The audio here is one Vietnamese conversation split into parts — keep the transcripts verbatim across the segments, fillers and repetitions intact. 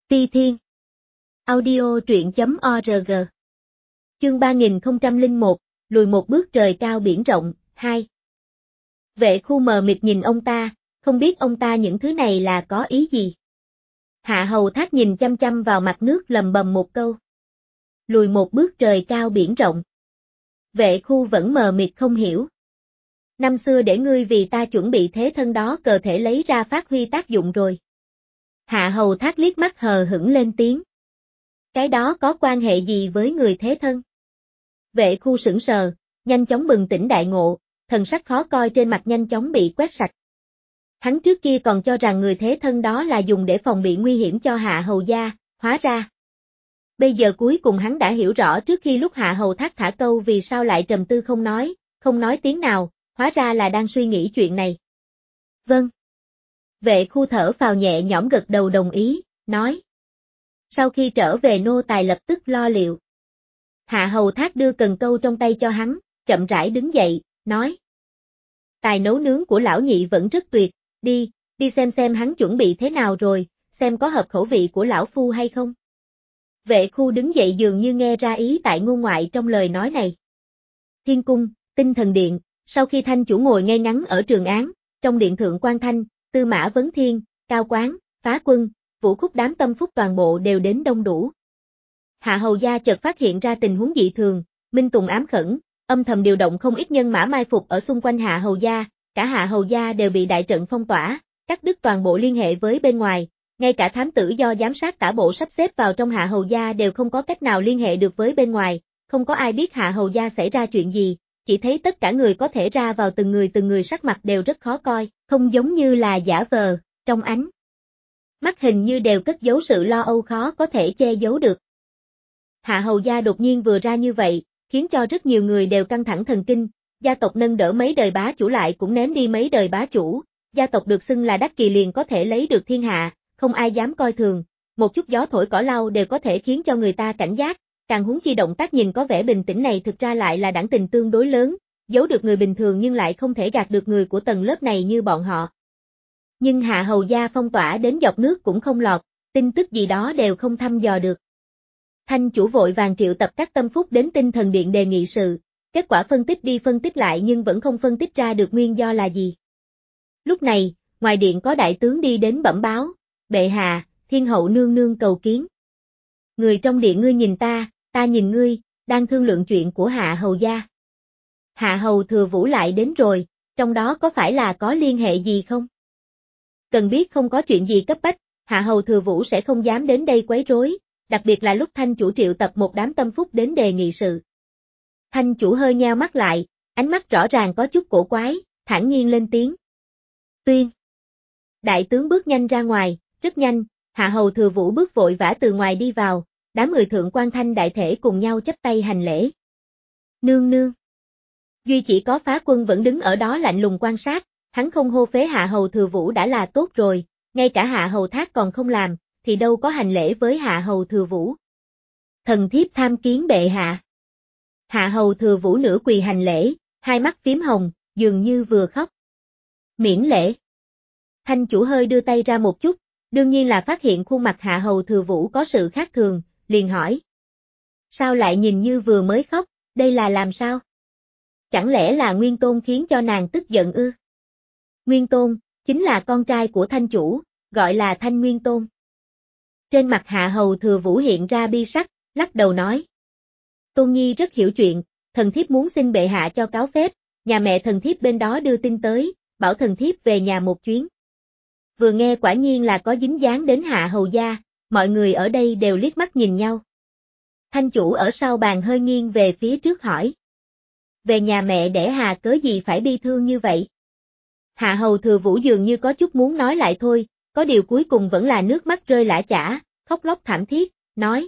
Ti Thiên. Audio truyện chấm org. Chương ba nghìn không trăm lẻ một, lùi một bước trời cao biển rộng, hai. Vệ khu mờ mịt nhìn ông ta, không biết ông ta những thứ này là có ý gì. Hạ Hầu Thác nhìn chăm chăm vào mặt nước lầm bầm một câu. Lùi một bước trời cao biển rộng. Vệ khu vẫn mờ mịt không hiểu. Năm xưa để ngươi vì ta chuẩn bị thế thân đó cờ thể lấy ra phát huy tác dụng rồi. Hạ Hầu Thác liếc mắt hờ hững lên tiếng. Cái đó có quan hệ gì với người thế thân? Vệ khu sững sờ, nhanh chóng bừng tỉnh đại ngộ, thần sắc khó coi trên mặt nhanh chóng bị quét sạch. Hắn trước kia còn cho rằng người thế thân đó là dùng để phòng bị nguy hiểm cho Hạ Hầu gia, hóa ra. Bây giờ cuối cùng hắn đã hiểu rõ trước khi lúc Hạ Hầu Thác thả câu vì sao lại trầm tư không nói, không nói tiếng nào, hóa ra là đang suy nghĩ chuyện này. Vâng. Vệ khu thở phào nhẹ nhõm gật đầu đồng ý, nói. Sau khi trở về nô tài lập tức lo liệu. Hạ Hầu Thác đưa cần câu trong tay cho hắn, chậm rãi đứng dậy, nói. Tài nấu nướng của lão nhị vẫn rất tuyệt, đi, đi xem xem hắn chuẩn bị thế nào rồi, xem có hợp khẩu vị của lão phu hay không. Vệ khu đứng dậy dường như nghe ra ý tại ngôn ngoại trong lời nói này. Thiên cung, Tinh Thần Điện, sau khi Thanh chủ ngồi ngay ngắn ở trường án, trong điện thượng quan Thanh, Tư Mã Vấn Thiên, Cao Quán, Phá Quân, Vũ Khúc đám tâm phúc toàn bộ đều đến đông đủ. Hạ Hầu gia chợt phát hiện ra tình huống dị thường, Minh Tùng ám khẩn, âm thầm điều động không ít nhân mã mai phục ở xung quanh Hạ Hầu gia, cả Hạ Hầu gia đều bị đại trận phong tỏa, cắt đứt toàn bộ liên hệ với bên ngoài, ngay cả thám tử do giám sát tả bộ sắp xếp vào trong Hạ Hầu gia đều không có cách nào liên hệ được với bên ngoài, không có ai biết Hạ Hầu gia xảy ra chuyện gì, chỉ thấy tất cả người có thể ra vào từng người từng người sắc mặt đều rất khó coi, không giống như là giả vờ, trong ánh mắt hình như đều cất giấu sự lo âu khó có thể che giấu được. Hạ Hầu gia đột nhiên vừa ra như vậy, khiến cho rất nhiều người đều căng thẳng thần kinh, gia tộc nâng đỡ mấy đời bá chủ lại cũng ném đi mấy đời bá chủ, gia tộc được xưng là đắc kỳ liền có thể lấy được thiên hạ, không ai dám coi thường, một chút gió thổi cỏ lau đều có thể khiến cho người ta cảnh giác, càng huống chi động tác nhìn có vẻ bình tĩnh này thực ra lại là đẳng tình tương đối lớn, giấu được người bình thường nhưng lại không thể gạt được người của tầng lớp này như bọn họ. Nhưng Hạ Hầu gia phong tỏa đến dọc nước cũng không lọt, tin tức gì đó đều không thăm dò được. Thanh chủ vội vàng triệu tập các tâm phúc đến Tinh Thần Điện đề nghị sự, kết quả phân tích đi phân tích lại nhưng vẫn không phân tích ra được nguyên do là gì. Lúc này, ngoài điện có đại tướng đi đến bẩm báo, bệ hạ, thiên hậu nương nương cầu kiến. Người trong điện ngươi nhìn ta, ta nhìn ngươi, đang thương lượng chuyện của Hạ Hầu gia. Hạ Hầu Thừa Vũ lại đến rồi, trong đó có phải là có liên hệ gì không? Cần biết không có chuyện gì cấp bách, Hạ Hầu Thừa Vũ sẽ không dám đến đây quấy rối, đặc biệt là lúc Thanh chủ triệu tập một đám tâm phúc đến đề nghị sự. Thanh chủ hơi nheo mắt lại, ánh mắt rõ ràng có chút cổ quái, thản nhiên lên tiếng. Tuyên. Đại tướng bước nhanh ra ngoài, rất nhanh, Hạ Hầu Thừa Vũ bước vội vã từ ngoài đi vào, đám người thượng quan Thanh đại thể cùng nhau chắp tay hành lễ. Nương nương. Duy chỉ có Phá Quân vẫn đứng ở đó lạnh lùng quan sát, hắn không hô phế Hạ Hầu Thừa Vũ đã là tốt rồi, ngay cả Hạ Hầu Thác còn không làm, thì đâu có hành lễ với Hạ Hầu Thừa Vũ. Thần thiếp tham kiến bệ hạ. Hạ Hầu Thừa Vũ nửa quỳ hành lễ, hai mắt phím hồng, dường như vừa khóc. Miễn lễ. Thanh chủ hơi đưa tay ra một chút, đương nhiên là phát hiện khuôn mặt Hạ Hầu Thừa Vũ có sự khác thường, liền hỏi. Sao lại nhìn như vừa mới khóc, đây là làm sao? Chẳng lẽ là Nguyên Tôn khiến cho nàng tức giận ư? Nguyên Tôn, chính là con trai của Thanh chủ, gọi là Thanh Nguyên Tôn. Trên mặt Hạ Hầu Thừa Vũ hiện ra bi sắc, lắc đầu nói. Tôn Nhi rất hiểu chuyện, thần thiếp muốn xin bệ hạ cho cáo phép, nhà mẹ thần thiếp bên đó đưa tin tới, bảo thần thiếp về nhà một chuyến. Vừa nghe quả nhiên là có dính dáng đến Hạ Hầu gia, mọi người ở đây đều liếc mắt nhìn nhau. Thanh chủ ở sau bàn hơi nghiêng về phía trước hỏi. Về nhà mẹ đẻ Hà cớ gì phải bi thương như vậy? Hạ Hầu Thừa Vũ dường như có chút muốn nói lại thôi, có điều cuối cùng vẫn là nước mắt rơi lã chả, khóc lóc thảm thiết, nói.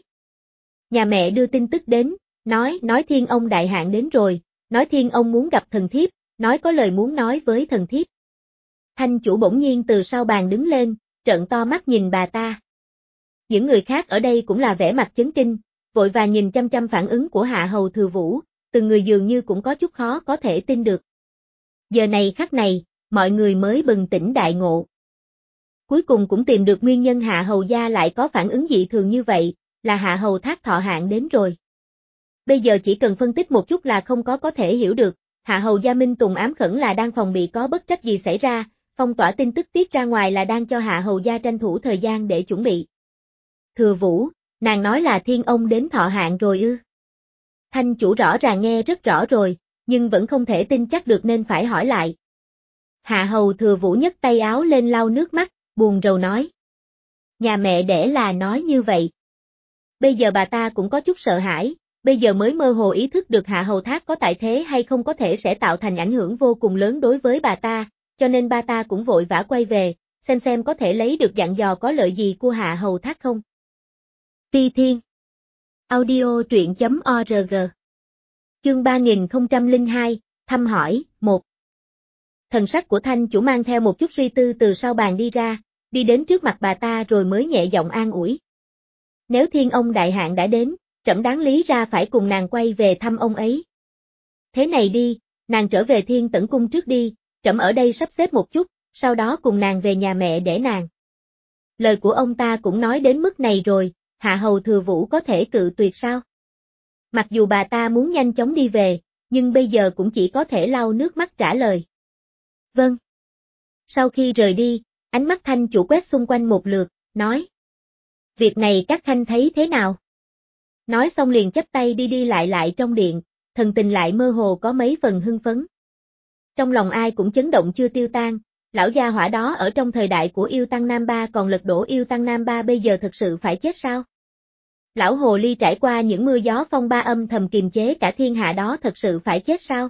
Nhà mẹ đưa tin tức đến, nói, nói Thiên Ông đại hạn đến rồi, nói Thiên Ông muốn gặp thần thiếp, nói có lời muốn nói với thần thiếp. Thanh chủ bỗng nhiên từ sau bàn đứng lên, trợn to mắt nhìn bà ta. Những người khác ở đây cũng là vẻ mặt chấn kinh, vội vàng nhìn chăm chăm phản ứng của Hạ Hầu Thừa Vũ, từng người dường như cũng có chút khó có thể tin được. Giờ này khắc này, mọi người mới bừng tỉnh đại ngộ. Cuối cùng cũng tìm được nguyên nhân Hạ Hầu gia lại có phản ứng dị thường như vậy, là Hạ Hầu Thác thọ hạn đến rồi. Bây giờ chỉ cần phân tích một chút là không có có thể hiểu được, Hạ Hầu gia Minh Tùng ám khẩn là đang phòng bị có bất trách gì xảy ra, phong tỏa tin tức tiết ra ngoài là đang cho Hạ Hầu gia tranh thủ thời gian để chuẩn bị. Thừa Vũ, nàng nói là Thiên ông đến thọ hạn rồi ư? Thanh chủ rõ ràng nghe rất rõ rồi, nhưng vẫn không thể tin chắc được nên phải hỏi lại. Hạ Hầu Thừa Vũ nhấc tay áo lên lau nước mắt, buồn rầu nói. Nhà mẹ đẻ là nói như vậy. Bây giờ bà ta cũng có chút sợ hãi, bây giờ mới mơ hồ ý thức được Hạ Hầu Thác có tại thế hay không có thể sẽ tạo thành ảnh hưởng vô cùng lớn đối với bà ta, cho nên bà ta cũng vội vã quay về, xem xem có thể lấy được dặn dò có lợi gì của Hạ Hầu Thác không. Ti Thiên Audio truyện chấm org Chương ba nghìn không trăm lẻ hai, thăm hỏi, một. Thần sắc của Thanh chủ mang theo một chút suy tư từ sau bàn đi ra, đi đến trước mặt bà ta rồi mới nhẹ giọng an ủi. Nếu Thiên ông đại hạn đã đến, trẫm đáng lý ra phải cùng nàng quay về thăm ông ấy. Thế này đi, nàng trở về Thiên Tẩn Cung trước đi, trẫm ở đây sắp xếp một chút, sau đó cùng nàng về nhà mẹ để nàng. Lời của ông ta cũng nói đến mức này rồi, Hạ Hầu Thừa Vũ có thể cự tuyệt sao? Mặc dù bà ta muốn nhanh chóng đi về, nhưng bây giờ cũng chỉ có thể lau nước mắt trả lời. Vâng. Sau khi rời đi, ánh mắt Thanh chủ quét xung quanh một lượt, nói. Việc này các khanh thấy thế nào? Nói xong liền chắp tay đi đi lại lại trong điện, thần tình lại mơ hồ có mấy phần hưng phấn. Trong lòng ai cũng chấn động chưa tiêu tan, lão gia hỏa đó ở trong thời đại của yêu tăng Nam Ba còn lật đổ yêu tăng Nam Ba bây giờ thực sự phải chết sao? Lão hồ ly trải qua những mưa gió phong ba âm thầm kiềm chế cả thiên hạ đó thật sự phải chết sao?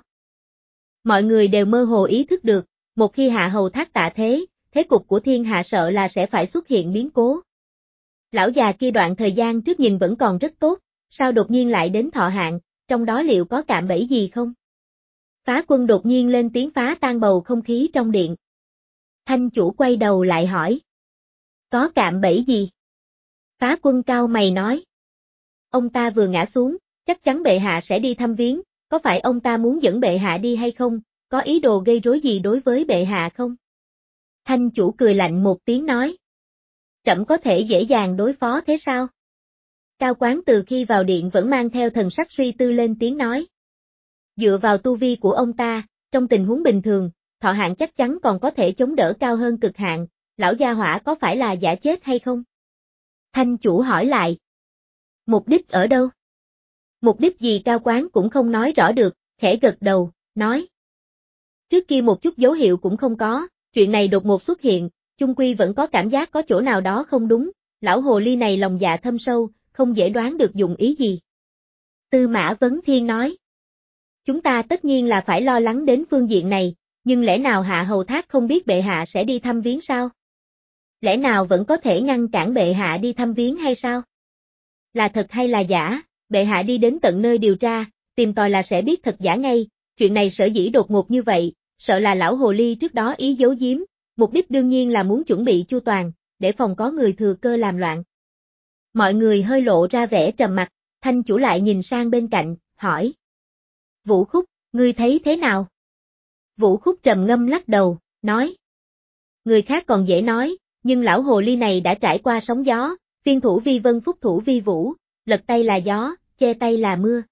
Mọi người đều mơ hồ ý thức được, một khi Hạ Hầu Thác tạ thế, thế cục của thiên hạ sợ là sẽ phải xuất hiện biến cố. Lão già kia đoạn thời gian trước nhìn vẫn còn rất tốt, sao đột nhiên lại đến thọ hạn, trong đó liệu có cạm bẫy gì không? Phá Quân đột nhiên lên tiếng phá tan bầu không khí trong điện. Thanh chủ quay đầu lại hỏi. Có cạm bẫy gì? Phá Quân cau mày nói. Ông ta vừa ngã xuống, chắc chắn bệ hạ sẽ đi thăm viếng, có phải ông ta muốn dẫn bệ hạ đi hay không, có ý đồ gây rối gì đối với bệ hạ không? Thanh chủ cười lạnh một tiếng nói. Trẫm có thể dễ dàng đối phó thế sao? Cao Quán từ khi vào điện vẫn mang theo thần sắc suy tư lên tiếng nói. Dựa vào tu vi của ông ta, trong tình huống bình thường, thọ hạn chắc chắn còn có thể chống đỡ cao hơn cực hạn, lão gia hỏa có phải là giả chết hay không? Thanh chủ hỏi lại. Mục đích ở đâu? Mục đích gì Cao Quán cũng không nói rõ được, khẽ gật đầu, nói. Trước kia một chút dấu hiệu cũng không có, chuyện này đột ngột xuất hiện, chung quy vẫn có cảm giác có chỗ nào đó không đúng, lão hồ ly này lòng dạ thâm sâu, không dễ đoán được dụng ý gì. Tư Mã Vấn Thiên nói. Chúng ta tất nhiên là phải lo lắng đến phương diện này, nhưng lẽ nào Hạ Hầu Thác không biết bệ hạ sẽ đi thăm viếng sao? Lẽ nào vẫn có thể ngăn cản bệ hạ đi thăm viếng hay sao? Là thật hay là giả, bệ hạ đi đến tận nơi điều tra, tìm tòi là sẽ biết thật giả ngay, chuyện này sở dĩ đột ngột như vậy, sợ là lão hồ ly trước đó ý giấu giếm, mục đích đương nhiên là muốn chuẩn bị chu toàn, để phòng có người thừa cơ làm loạn. Mọi người hơi lộ ra vẻ trầm mặc, Thanh chủ lại nhìn sang bên cạnh, hỏi. Vũ Khúc, ngươi thấy thế nào? Vũ Khúc trầm ngâm lắc đầu, nói. Người khác còn dễ nói, nhưng lão hồ ly này đã trải qua sóng gió, phiên thủ vi vân phúc thủ vi vũ, lật tay là gió, che tay là mưa.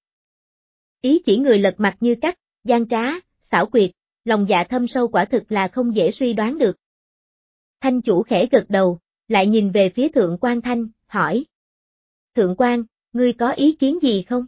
Ý chỉ người lật mặt như cắt, gian trá, xảo quyệt, lòng dạ thâm sâu quả thực là không dễ suy đoán được. Thanh chủ khẽ gật đầu, lại nhìn về phía Thượng Quan Thanh, hỏi. Thượng Quan, ngươi có ý kiến gì không?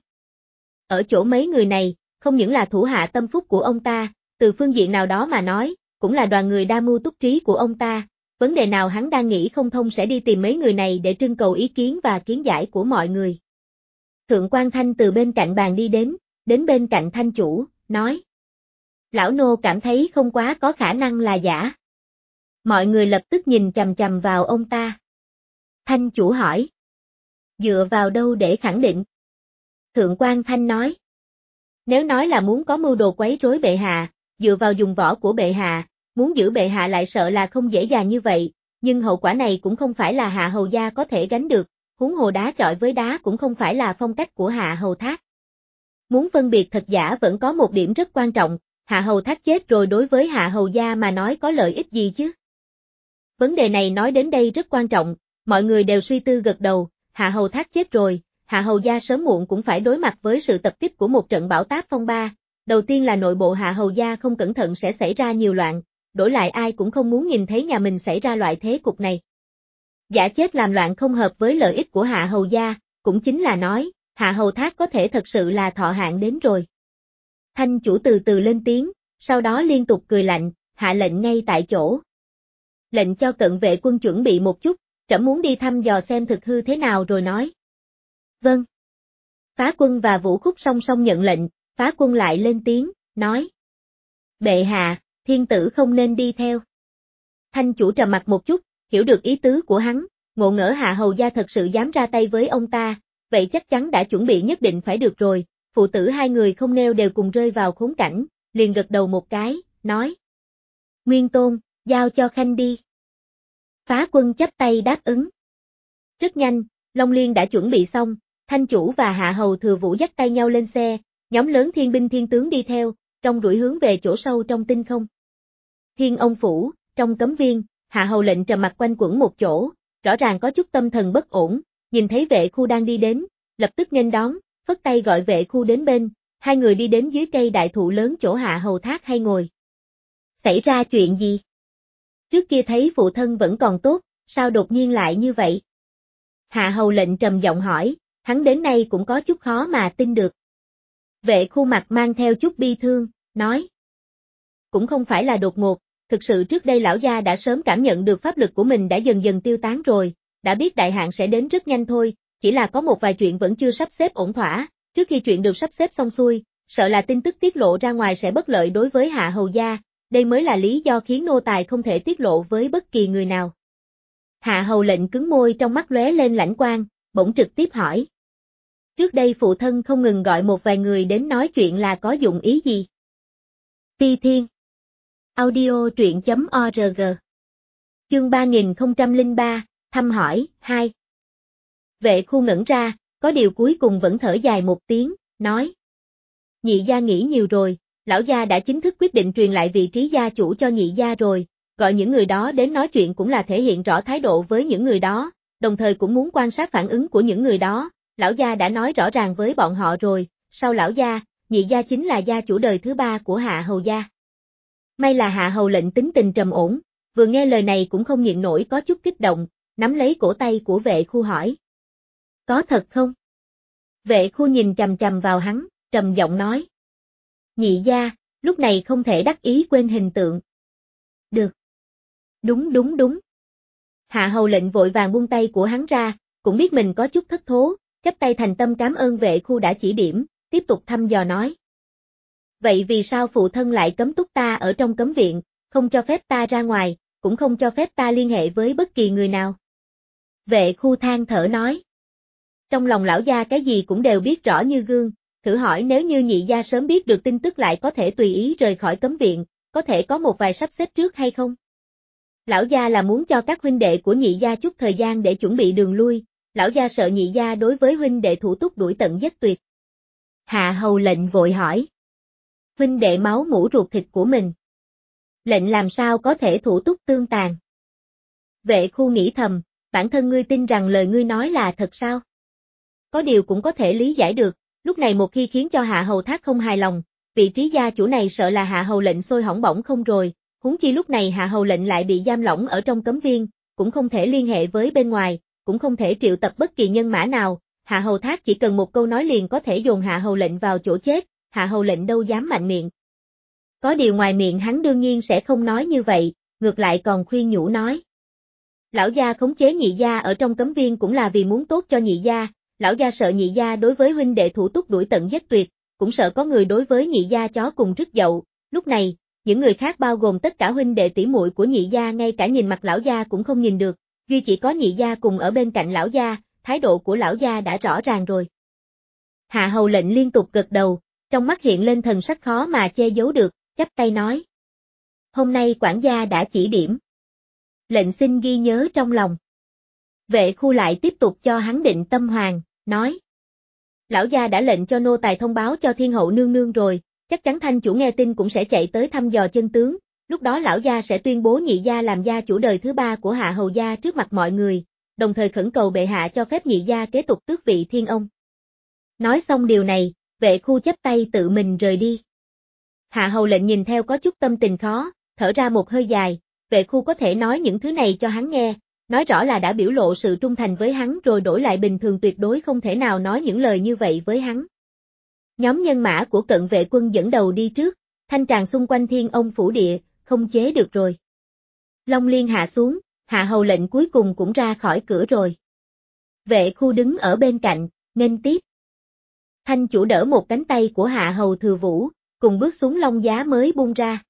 Ở chỗ mấy người này, không những là thủ hạ tâm phúc của ông ta, từ phương diện nào đó mà nói, cũng là đoàn người đa mưu túc trí của ông ta, vấn đề nào hắn đang nghĩ không thông sẽ đi tìm mấy người này để trưng cầu ý kiến và kiến giải của mọi người. Thượng Quan Thanh từ bên cạnh bàn đi đến, đến bên cạnh Thanh chủ, nói. Lão nô cảm thấy không quá có khả năng là giả. Mọi người lập tức nhìn chằm chằm vào ông ta. Thanh chủ hỏi. Dựa vào đâu để khẳng định? Thượng Quan Thanh nói. Nếu nói là muốn có mưu đồ quấy rối bệ hạ, dựa vào dùng võ của bệ hạ, muốn giữ bệ hạ lại sợ là không dễ dàng như vậy, nhưng hậu quả này cũng không phải là Hạ Hầu gia có thể gánh được, huống hồ đá chọi với đá cũng không phải là phong cách của Hạ Hầu Thác. Muốn phân biệt thật giả vẫn có một điểm rất quan trọng, Hạ Hầu Thác chết rồi đối với Hạ Hầu gia mà nói có lợi ích gì chứ? Vấn đề này nói đến đây rất quan trọng, mọi người đều suy tư gật đầu, Hạ Hầu Thác chết rồi, Hạ Hầu gia sớm muộn cũng phải đối mặt với sự tập kích của một trận bão táp phong ba. Đầu tiên là nội bộ Hạ Hầu gia không cẩn thận sẽ xảy ra nhiều loạn, đổi lại ai cũng không muốn nhìn thấy nhà mình xảy ra loại thế cục này. Giả chết làm loạn không hợp với lợi ích của Hạ Hầu gia, cũng chính là nói, Hạ Hầu Thác có thể thật sự là thọ hạn đến rồi. Thanh chủ từ từ lên tiếng, sau đó liên tục cười lạnh, hạ lệnh ngay tại chỗ. Lệnh cho cận vệ quân chuẩn bị một chút, trẫm muốn đi thăm dò xem thực hư thế nào rồi nói. Vâng. Phá quân và Vũ Khúc song song nhận lệnh, Phá quân lại lên tiếng, nói. Bệ hạ, thiên tử không nên đi theo. Thanh chủ trầm mặt một chút, hiểu được ý tứ của hắn, ngộ ngỡ Hạ Hầu gia thật sự dám ra tay với ông ta, vậy chắc chắn đã chuẩn bị nhất định phải được rồi, phụ tử hai người không nêu đều cùng rơi vào khốn cảnh, liền gật đầu một cái, nói. Nguyên Tôn, giao cho Khanh đi. Phá quân chắp tay đáp ứng. Rất nhanh, Long Liên đã chuẩn bị xong, Thanh chủ và Hạ Hầu Thừa Vũ dắt tay nhau lên xe, nhóm lớn thiên binh thiên tướng đi theo, trong đuổi hướng về chỗ sâu trong tinh không. Thiên Ông Phủ, trong cấm viên, Hạ Hầu lệnh trầm mặt quanh quẩn một chỗ, rõ ràng có chút tâm thần bất ổn, nhìn thấy vệ khu đang đi đến, lập tức nghênh đón, phất tay gọi vệ khu đến bên, hai người đi đến dưới cây đại thụ lớn chỗ Hạ Hầu Thác hay ngồi. Xảy ra chuyện gì? Trước kia thấy phụ thân vẫn còn tốt, sao đột nhiên lại như vậy? Hạ Hầu lệnh trầm giọng hỏi, hắn đến nay cũng có chút khó mà tin được. Vệ khu mặt mang theo chút bi thương, nói. Cũng không phải là đột ngột, thực sự trước đây lão gia đã sớm cảm nhận được pháp lực của mình đã dần dần tiêu tán rồi, đã biết đại hạn sẽ đến rất nhanh thôi, chỉ là có một vài chuyện vẫn chưa sắp xếp ổn thỏa, trước khi chuyện được sắp xếp xong xuôi, sợ là tin tức tiết lộ ra ngoài sẽ bất lợi đối với Hạ Hầu gia, đây mới là lý do khiến nô tài không thể tiết lộ với bất kỳ người nào. Hạ Hầu lệnh cứng môi trong mắt lóe lên lãnh quang, bỗng trực tiếp hỏi. Trước đây phụ thân không ngừng gọi một vài người đến nói chuyện là có dụng ý gì? Ti Thiên Audio truyện.org Chương ba nghìn không trăm lẻ ba, thăm hỏi, hai. Vệ khu ngẩn ra, có điều cuối cùng vẫn thở dài một tiếng, nói. Nhị gia nghĩ nhiều rồi, lão gia đã chính thức quyết định truyền lại vị trí gia chủ cho nhị gia rồi, gọi những người đó đến nói chuyện cũng là thể hiện rõ thái độ với những người đó, đồng thời cũng muốn quan sát phản ứng của những người đó, lão gia đã nói rõ ràng với bọn họ rồi, sau lão gia, nhị gia chính là gia chủ đời thứ ba của Hạ Hầu gia. May là Hạ Hầu lệnh tính tình trầm ổn, vừa nghe lời này cũng không nhịn nổi có chút kích động, nắm lấy cổ tay của vệ khu hỏi. Có thật không? Vệ khu nhìn chằm chằm vào hắn, trầm giọng nói. Nhị gia, lúc này không thể đắc ý quên hình tượng. Được. Đúng đúng đúng. Hạ Hầu lệnh vội vàng buông tay của hắn ra, cũng biết mình có chút thất thố, chắp tay thành tâm cảm ơn vệ khu đã chỉ điểm, tiếp tục thăm dò nói. Vậy vì sao phụ thân lại cấm túc ta ở trong cấm viện, không cho phép ta ra ngoài, cũng không cho phép ta liên hệ với bất kỳ người nào? Vệ khu than thở nói. Trong lòng lão gia cái gì cũng đều biết rõ như gương, thử hỏi nếu như nhị gia sớm biết được tin tức lại có thể tùy ý rời khỏi cấm viện, có thể có một vài sắp xếp trước hay không? Lão gia là muốn cho các huynh đệ của nhị gia chút thời gian để chuẩn bị đường lui, lão gia sợ nhị gia đối với huynh đệ thủ túc đuổi tận giết tuyệt. Hạ Hầu lệnh vội hỏi. Huynh đệ máu mủ ruột thịt của mình. Lệnh làm sao có thể thủ túc tương tàn? Vệ khu nghĩ thầm, bản thân ngươi tin rằng lời ngươi nói là thật sao? Có điều cũng có thể lý giải được, lúc này một khi khiến cho Hạ Hầu Thác không hài lòng, vị trí gia chủ này sợ là Hạ Hầu lệnh sôi hỏng bỏng không rồi, huống chi lúc này Hạ Hầu lệnh lại bị giam lỏng ở trong cấm viên, cũng không thể liên hệ với bên ngoài, cũng không thể triệu tập bất kỳ nhân mã nào, Hạ Hầu Thác chỉ cần một câu nói liền có thể dồn Hạ Hầu lệnh vào chỗ chết, Hạ Hầu lệnh đâu dám mạnh miệng. Có điều ngoài miệng hắn đương nhiên sẽ không nói như vậy, ngược lại còn khuyên nhủ nói. Lão gia khống chế nhị gia ở trong cấm viên cũng là vì muốn tốt cho nhị gia, lão gia sợ nhị gia đối với huynh đệ thủ túc đuổi tận giết tuyệt, cũng sợ có người đối với nhị gia chó cùng rứt dậu, lúc này, những người khác bao gồm tất cả huynh đệ tỷ muội của nhị gia ngay cả nhìn mặt lão gia cũng không nhìn được, duy chỉ có nhị gia cùng ở bên cạnh lão gia, thái độ của lão gia đã rõ ràng rồi. Hạ Hầu lệnh liên tục gật đầu, trong mắt hiện lên thần sắc khó mà che giấu được, chắp tay nói. Hôm nay quản gia đã chỉ điểm. Lệnh xin ghi nhớ trong lòng. Vệ khu lại tiếp tục cho hắn định tâm hoàng, nói. Lão gia đã lệnh cho nô tài thông báo cho thiên hậu nương nương rồi, chắc chắn thanh chủ nghe tin cũng sẽ chạy tới thăm dò chân tướng, lúc đó lão gia sẽ tuyên bố nhị gia làm gia chủ đời thứ ba của Hạ Hầu gia trước mặt mọi người, đồng thời khẩn cầu bệ hạ cho phép nhị gia kế tục tước vị thiên ông. Nói xong điều này, vệ khu chắp tay tự mình rời đi. Hạ Hầu lệnh nhìn theo có chút tâm tình khó, thở ra một hơi dài, vệ khu có thể nói những thứ này cho hắn nghe, nói rõ là đã biểu lộ sự trung thành với hắn rồi đổi lại bình thường tuyệt đối không thể nào nói những lời như vậy với hắn. Nhóm nhân mã của cận vệ quân dẫn đầu đi trước, thanh tràng xung quanh thiên ông phủ địa, không chế được rồi. Long Liên hạ xuống, Hạ Hầu lệnh cuối cùng cũng ra khỏi cửa rồi. Vệ khu đứng ở bên cạnh, nghênh tiếp. Thanh chủ đỡ một cánh tay của Hạ Hầu Thừa Vũ, cùng bước xuống long giá mới buông ra.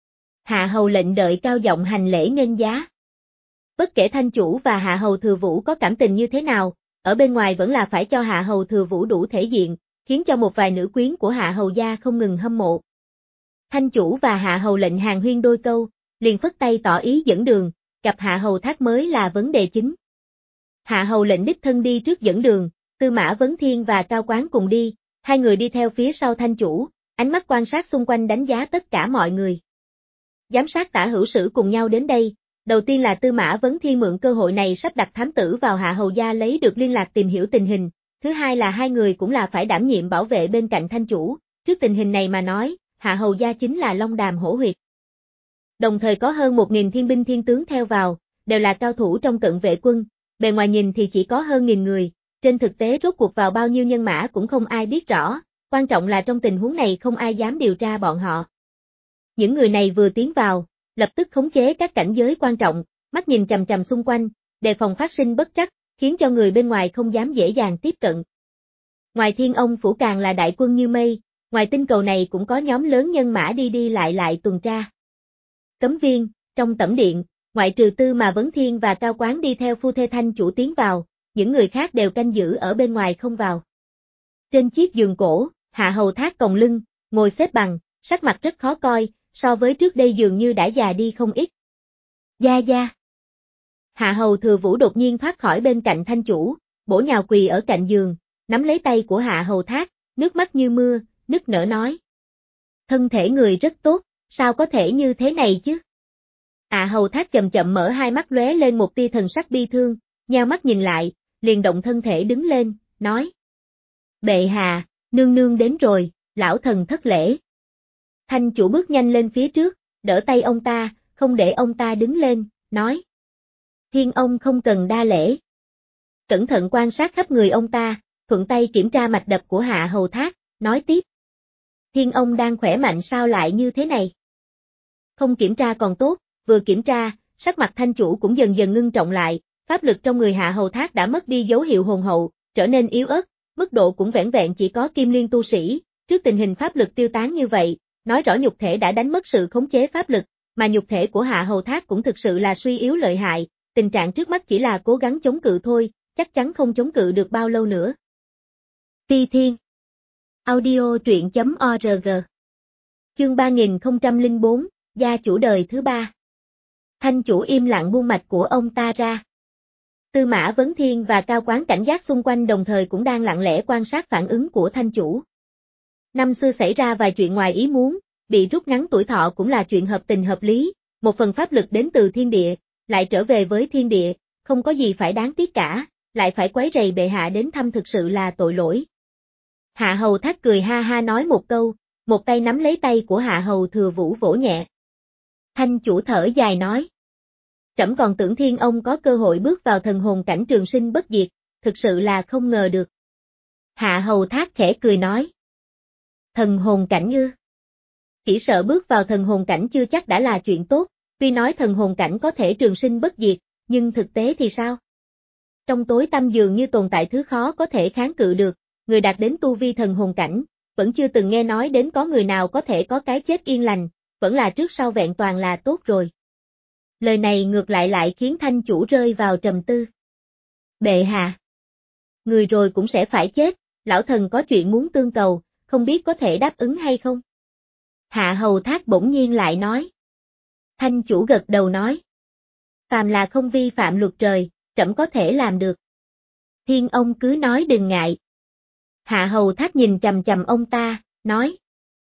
Hạ Hầu lệnh đợi cao giọng hành lễ nghênh giá. Bất kể Thanh chủ và Hạ Hầu Thừa Vũ có cảm tình như thế nào, ở bên ngoài vẫn là phải cho Hạ Hầu Thừa Vũ đủ thể diện, khiến cho một vài nữ quyến của Hạ Hầu gia không ngừng hâm mộ. Thanh chủ và Hạ Hầu lệnh hàn huyên đôi câu, liền phất tay tỏ ý dẫn đường, gặp Hạ Hầu Thác mới là vấn đề chính. Hạ Hầu lệnh đích thân đi trước dẫn đường, Tư Mã Vấn Thiên và Cao Quán cùng đi, hai người đi theo phía sau Thanh chủ, ánh mắt quan sát xung quanh đánh giá tất cả mọi người. Giám sát Tả Hữu Sử cùng nhau đến đây, đầu tiên là Tư Mã Vấn Thiên mượn cơ hội này sắp đặt thám tử vào Hạ Hầu gia lấy được liên lạc tìm hiểu tình hình, thứ hai là hai người cũng là phải đảm nhiệm bảo vệ bên cạnh Thanh chủ, trước tình hình này mà nói, Hạ Hầu gia chính là long đàm hổ huyệt. Đồng thời có hơn một nghìn thiên binh thiên tướng theo vào, đều là cao thủ trong cận vệ quân, bề ngoài nhìn thì chỉ có hơn nghìn người, trên thực tế rốt cuộc vào bao nhiêu nhân mã cũng không ai biết rõ, quan trọng là trong tình huống này không ai dám điều tra bọn họ. Những người này vừa tiến vào, lập tức khống chế các cảnh giới quan trọng, mắt nhìn chằm chằm xung quanh, đề phòng phát sinh bất trắc, khiến cho người bên ngoài không dám dễ dàng tiếp cận. Ngoài thiên ông phủ càng là đại quân như mây, ngoài tinh cầu này cũng có nhóm lớn nhân mã đi đi lại lại tuần tra. Cấm viên, trong tẩm điện, ngoại trừ Tư Mã Vấn Thiên và Cao Quán đi theo phu thê Thanh chủ tiến vào, những người khác đều canh giữ ở bên ngoài không vào. Trên chiếc giường cổ, Hạ Hầu Thác còng lưng, ngồi xếp bằng, sắc mặt rất khó coi, so với trước đây dường như đã già đi không ít. Gia gia. Hạ Hầu Thừa Vũ đột nhiên thoát khỏi bên cạnh Thanh chủ, bổ nhào quỳ ở cạnh giường, nắm lấy tay của Hạ Hầu Thác, nước mắt như mưa, nức nở nói. Thân thể người rất tốt, sao có thể như thế này chứ? Hạ Hầu Thác chậm chậm mở hai mắt lóe lên một tia thần sắc bi thương, nheo mắt nhìn lại, liền động thân thể đứng lên, nói. Bệ hạ, nương nương đến rồi, lão thần thất lễ. Thanh chủ bước nhanh lên phía trước, đỡ tay ông ta, không để ông ta đứng lên, nói. Thiên ông không cần đa lễ. Cẩn thận quan sát khắp người ông ta, thuận tay kiểm tra mạch đập của Hạ Hầu Thác, nói tiếp. Thiên ông đang khỏe mạnh sao lại như thế này? Không kiểm tra còn tốt, vừa kiểm tra, sắc mặt thanh chủ cũng dần dần ngưng trọng lại, pháp lực trong người Hạ Hầu Thác đã mất đi dấu hiệu hồn hậu, trở nên yếu ớt, mức độ cũng vẻn vẹn chỉ có kim liên tu sĩ, trước tình hình pháp lực tiêu tán như vậy, nói rõ nhục thể đã đánh mất sự khống chế pháp lực, mà nhục thể của Hạ Hầu Thác cũng thực sự là suy yếu lợi hại, tình trạng trước mắt chỉ là cố gắng chống cự thôi, chắc chắn không chống cự được bao lâu nữa. Phi Thiên Audio truyện chấm org Chương ba nghìn không trăm lẻ bốn, gia chủ đời thứ ba. Thanh chủ im lặng buông mạch của ông ta ra. Tư Mã Vấn Thiên và Cao Quán cảnh giác xung quanh đồng thời cũng đang lặng lẽ quan sát phản ứng của thanh chủ. Năm xưa xảy ra vài chuyện ngoài ý muốn, bị rút ngắn tuổi thọ cũng là chuyện hợp tình hợp lý, một phần pháp lực đến từ thiên địa, lại trở về với thiên địa, không có gì phải đáng tiếc cả, lại phải quấy rầy bệ hạ đến thăm thực sự là tội lỗi. Hạ Hầu Thác cười ha ha nói một câu, một tay nắm lấy tay của Hạ Hầu Thừa Vũ vỗ nhẹ. Thanh chủ thở dài nói. Trẫm còn tưởng thiên ông có cơ hội bước vào thần hồn cảnh trường sinh bất diệt, thực sự là không ngờ được. Hạ Hầu Thác khẽ cười nói. Thần hồn cảnh ư? Chỉ sợ bước vào thần hồn cảnh chưa chắc đã là chuyện tốt, tuy nói thần hồn cảnh có thể trường sinh bất diệt, nhưng thực tế thì sao? Trong tối tăm dường như tồn tại thứ khó có thể kháng cự được, người đạt đến tu vi thần hồn cảnh, vẫn chưa từng nghe nói đến có người nào có thể có cái chết yên lành, vẫn là trước sau vẹn toàn là tốt rồi. Lời này ngược lại lại khiến thanh chủ rơi vào trầm tư. Bệ hạ, người rồi cũng sẽ phải chết, lão thần có chuyện muốn tương cầu, không biết có thể đáp ứng hay không? Hạ Hầu Thác bỗng nhiên lại nói. Thanh chủ gật đầu nói. Phàm là không vi phạm luật trời, trẫm có thể làm được. Thiên ông cứ nói đừng ngại. Hạ Hầu Thác nhìn chằm chằm ông ta, nói.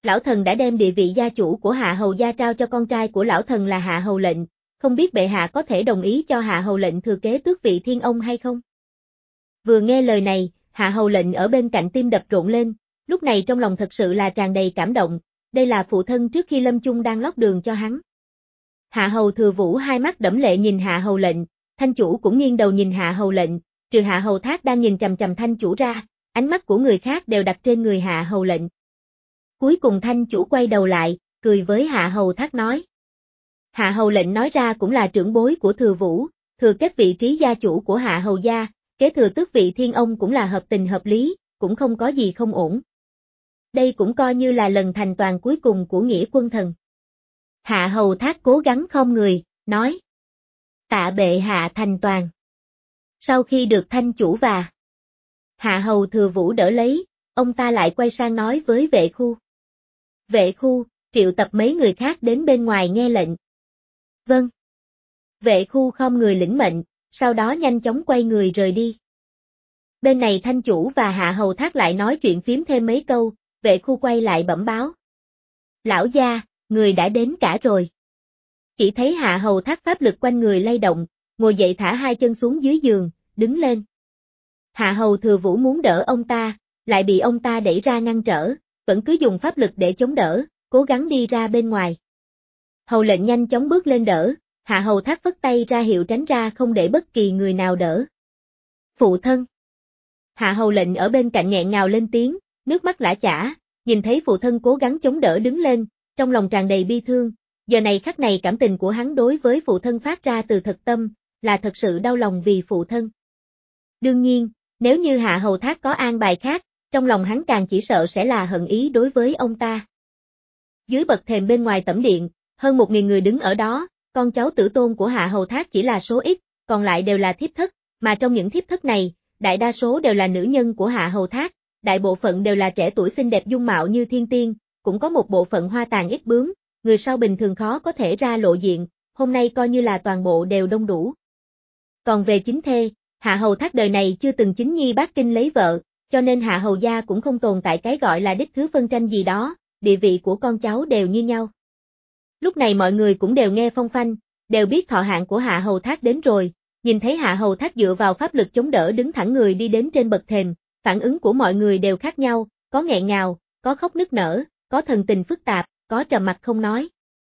Lão thần đã đem địa vị gia chủ của Hạ Hầu gia trao cho con trai của lão thần là Hạ Hầu lệnh, không biết bệ hạ có thể đồng ý cho Hạ Hầu lệnh thừa kế tước vị thiên ông hay không? Vừa nghe lời này, Hạ Hầu lệnh ở bên cạnh tim đập rộn lên, lúc này trong lòng thật sự là tràn đầy cảm động, đây là phụ thân trước khi lâm chung đang lót đường cho hắn. Hạ Hầu Thừa Vũ hai mắt đẫm lệ nhìn Hạ Hầu lệnh, thanh chủ cũng nghiêng đầu nhìn Hạ Hầu lệnh, trừ Hạ Hầu Thác đang nhìn chằm chằm thanh chủ ra, ánh mắt của người khác đều đặt trên người Hạ Hầu lệnh. Cuối cùng thanh chủ quay đầu lại, cười với Hạ Hầu Thác nói. Hạ Hầu lệnh nói ra cũng là trưởng bối của Thừa Vũ, thừa kế vị trí gia chủ của Hạ Hầu gia, kế thừa tước vị thiên ông cũng là hợp tình hợp lý, cũng không có gì không ổn. Đây cũng coi như là lần thành toàn cuối cùng của nghĩa quân thần. Hạ Hầu Thác cố gắng khom người, nói. Tạ bệ hạ thành toàn. Sau khi được thanh chủ và Hạ Hầu Thừa Vũ đỡ lấy, ông ta lại quay sang nói với vệ khu. Vệ khu, triệu tập mấy người khác đến bên ngoài nghe lệnh. Vâng. Vệ khu khom người lĩnh mệnh, sau đó nhanh chóng quay người rời đi. Bên này thanh chủ và Hạ Hầu Thác lại nói chuyện phím thêm mấy câu, vệ khu quay lại bẩm báo. Lão gia, người đã đến cả rồi. Chỉ thấy Hạ Hầu Thác pháp lực quanh người lay động, ngồi dậy thả hai chân xuống dưới giường, đứng lên. Hạ Hầu Thừa Vũ muốn đỡ ông ta, lại bị ông ta đẩy ra ngăn trở, vẫn cứ dùng pháp lực để chống đỡ, cố gắng đi ra bên ngoài. Hầu lệnh nhanh chóng bước lên đỡ, Hạ Hầu Thác phất tay ra hiệu tránh ra không để bất kỳ người nào đỡ. Phụ thân. Hạ Hầu lệnh ở bên cạnh nghẹn ngào lên tiếng, nước mắt lã chả, nhìn thấy phụ thân cố gắng chống đỡ đứng lên, trong lòng tràn đầy bi thương, giờ này khắc này cảm tình của hắn đối với phụ thân phát ra từ thật tâm, là thật sự đau lòng vì phụ thân. Đương nhiên, nếu như Hạ Hầu Thác có an bài khác, trong lòng hắn càng chỉ sợ sẽ là hận ý đối với ông ta. Dưới bậc thềm bên ngoài tẩm điện, hơn một nghìn người đứng ở đó, con cháu tử tôn của Hạ Hầu Thác chỉ là số ít, còn lại đều là thiếp thất, mà trong những thiếp thất này, đại đa số đều là nữ nhân của Hạ Hầu Thác, đại bộ phận đều là trẻ tuổi xinh đẹp dung mạo như thiên tiên, cũng có một bộ phận hoa tàn ít bướm, người sau bình thường khó có thể ra lộ diện, hôm nay coi như là toàn bộ đều đông đủ. Còn về chính thê, Hạ Hầu Thác đời này chưa từng chính nhi bát kinh lấy vợ, cho nên Hạ Hầu gia cũng không tồn tại cái gọi là đích thứ phân tranh gì đó, địa vị của con cháu đều như nhau. Lúc này mọi người cũng đều nghe phong phanh, đều biết thọ hạn của Hạ Hầu Thác đến rồi, nhìn thấy Hạ Hầu Thác dựa vào pháp lực chống đỡ đứng thẳng người đi đến trên bậc thềm, phản ứng của mọi người đều khác nhau, có nghẹn ngào, có khóc nức nở, có thần tình phức tạp, có trầm mặc không nói.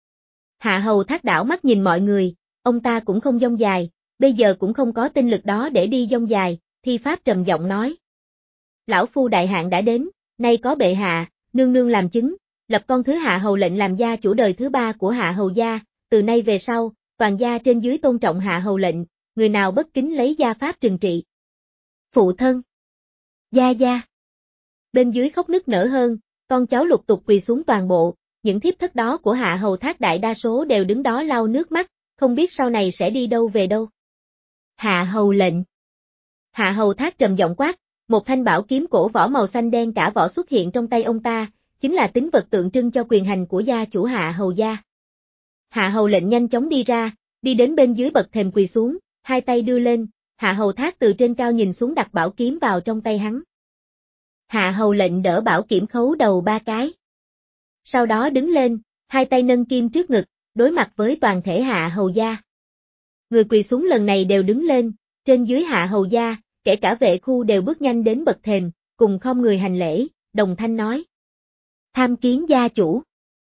Hạ Hầu Thác đảo mắt nhìn mọi người, ông ta cũng không dông dài, bây giờ cũng không có tinh lực đó để đi dông dài, thi pháp trầm giọng nói. Lão phu đại hạn đã đến, nay có bệ hạ, nương nương làm chứng, lập con thứ Hạ Hầu lệnh làm gia chủ đời thứ ba của Hạ Hầu gia, từ nay về sau, toàn gia trên dưới tôn trọng Hạ Hầu lệnh, người nào bất kính lấy gia pháp trừng trị. Phụ thân. Gia gia. Bên dưới khóc nức nở hơn, con cháu lục tục quỳ xuống toàn bộ, những thiếp thất đó của Hạ Hầu Thác đại đa số đều đứng đó lau nước mắt, không biết sau này sẽ đi đâu về đâu. Hạ Hầu lệnh. Hạ Hầu Thác trầm giọng quát, một thanh bảo kiếm cổ vỏ màu xanh đen cả vỏ xuất hiện trong tay ông ta, chính là tín vật tượng trưng cho quyền hành của gia chủ Hạ Hầu gia. Hạ Hầu lệnh nhanh chóng đi ra, đi đến bên dưới bậc thềm quỳ xuống, hai tay đưa lên, Hạ Hầu Thác từ trên cao nhìn xuống đặt bảo kiếm vào trong tay hắn. Hạ Hầu lệnh đỡ bảo kiếm khấu đầu ba cái. Sau đó đứng lên, hai tay nâng kim trước ngực, đối mặt với toàn thể Hạ Hầu gia. Người quỳ xuống lần này đều đứng lên, trên dưới Hạ Hầu gia, kể cả vệ khu đều bước nhanh đến bậc thềm, cùng không người hành lễ, đồng thanh nói. Tham kiến gia chủ.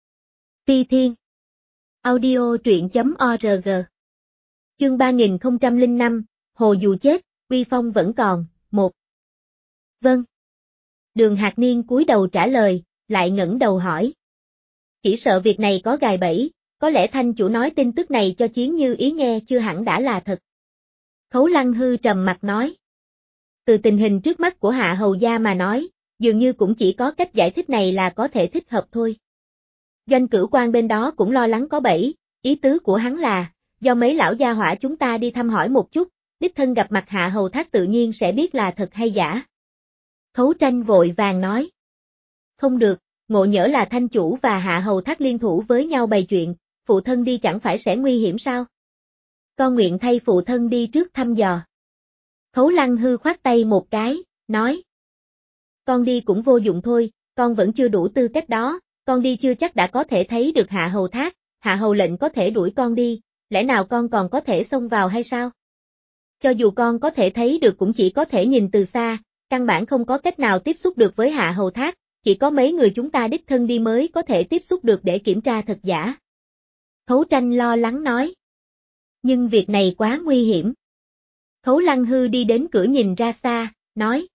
Phi Thiên. Audio truyện chấm org. Chương ba nghìn không trăm lẻ năm, Hồ dù chết, uy phong vẫn còn, một. Vâng. Đường Hạc Niên cúi đầu trả lời, lại ngẩng đầu hỏi. Chỉ sợ việc này có gài bẫy, có lẽ thanh chủ nói tin tức này cho Chiến Như Ý nghe chưa hẳn đã là thật. Khấu Lăng Hư trầm mặt nói. Từ tình hình trước mắt của Hạ Hầu gia mà nói, dường như cũng chỉ có cách giải thích này là có thể thích hợp thôi. Doanh Cửu Quan bên đó cũng lo lắng có bẫy, ý tứ của hắn là, do mấy lão gia hỏa chúng ta đi thăm hỏi một chút, đích thân gặp mặt Hạ Hầu Thác tự nhiên sẽ biết là thật hay giả. Khấu Tranh vội vàng nói. Không được, ngộ nhỡ là thanh chủ và Hạ Hầu Thác liên thủ với nhau bày chuyện, phụ thân đi chẳng phải sẽ nguy hiểm sao? Con nguyện thay phụ thân đi trước thăm dò. Khấu Lăng Hư khoát tay một cái, nói. Con đi cũng vô dụng thôi, con vẫn chưa đủ tư cách đó, con đi chưa chắc đã có thể thấy được Hạ Hầu Thác, Hạ Hầu lệnh có thể đuổi con đi, lẽ nào con còn có thể xông vào hay sao? Cho dù con có thể thấy được cũng chỉ có thể nhìn từ xa, căn bản không có cách nào tiếp xúc được với Hạ Hầu Thác, chỉ có mấy người chúng ta đích thân đi mới có thể tiếp xúc được để kiểm tra thật giả. Khấu Tranh lo lắng nói. Nhưng việc này quá nguy hiểm. Khấu Lăng Hư đi đến cửa nhìn ra xa, nói.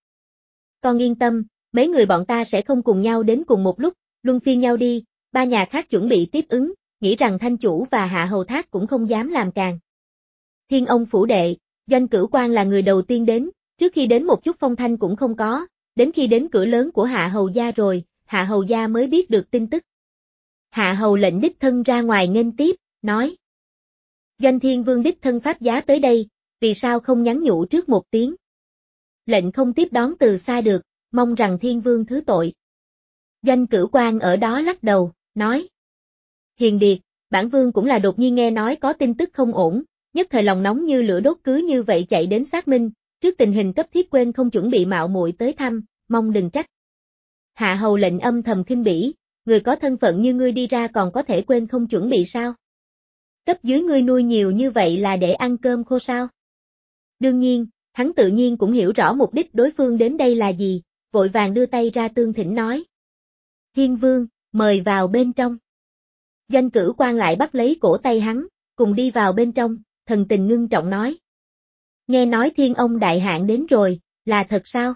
Con yên tâm, mấy người bọn ta sẽ không cùng nhau đến cùng một lúc, luân phiên nhau đi, ba nhà khác chuẩn bị tiếp ứng, nghĩ rằng Thanh Chủ và Hạ Hầu Thác cũng không dám làm càng. Thiên Ông phủ đệ, Doanh Cửu Quan là người đầu tiên đến, trước khi đến một chút phong thanh cũng không có, đến khi đến cửa lớn của Hạ Hầu gia rồi, Hạ Hầu gia mới biết được tin tức. Hạ Hầu lệnh đích thân ra ngoài nghênh tiếp, nói. Doanh Thiên Vương đích thân pháp giá tới đây, vì sao không nhắn nhủ trước một tiếng? Lệnh không tiếp đón từ xa được, mong rằng Thiên Vương thứ tội. Doanh Cửu Quan ở đó lắc đầu, nói. Hiền Điệt, bản vương cũng là đột nhiên nghe nói có tin tức không ổn, nhất thời lòng nóng như lửa đốt cứ như vậy chạy đến xác minh, trước tình hình cấp thiết quên không chuẩn bị mạo muội tới thăm, mong đừng trách. Hạ Hầu lệnh âm thầm khinh bỉ, người có thân phận như ngươi đi ra còn có thể quên không chuẩn bị sao? Cấp dưới ngươi nuôi nhiều như vậy là để ăn cơm khô sao? Đương nhiên, hắn tự nhiên cũng hiểu rõ mục đích đối phương đến đây là gì, vội vàng đưa tay ra tương thỉnh nói. Thiên Vương, mời vào bên trong. Doanh Cửu Quan lại bắt lấy cổ tay hắn, cùng đi vào bên trong, thần tình ngưng trọng nói. Nghe nói Thiên Ông đại hạn đến rồi, là thật sao?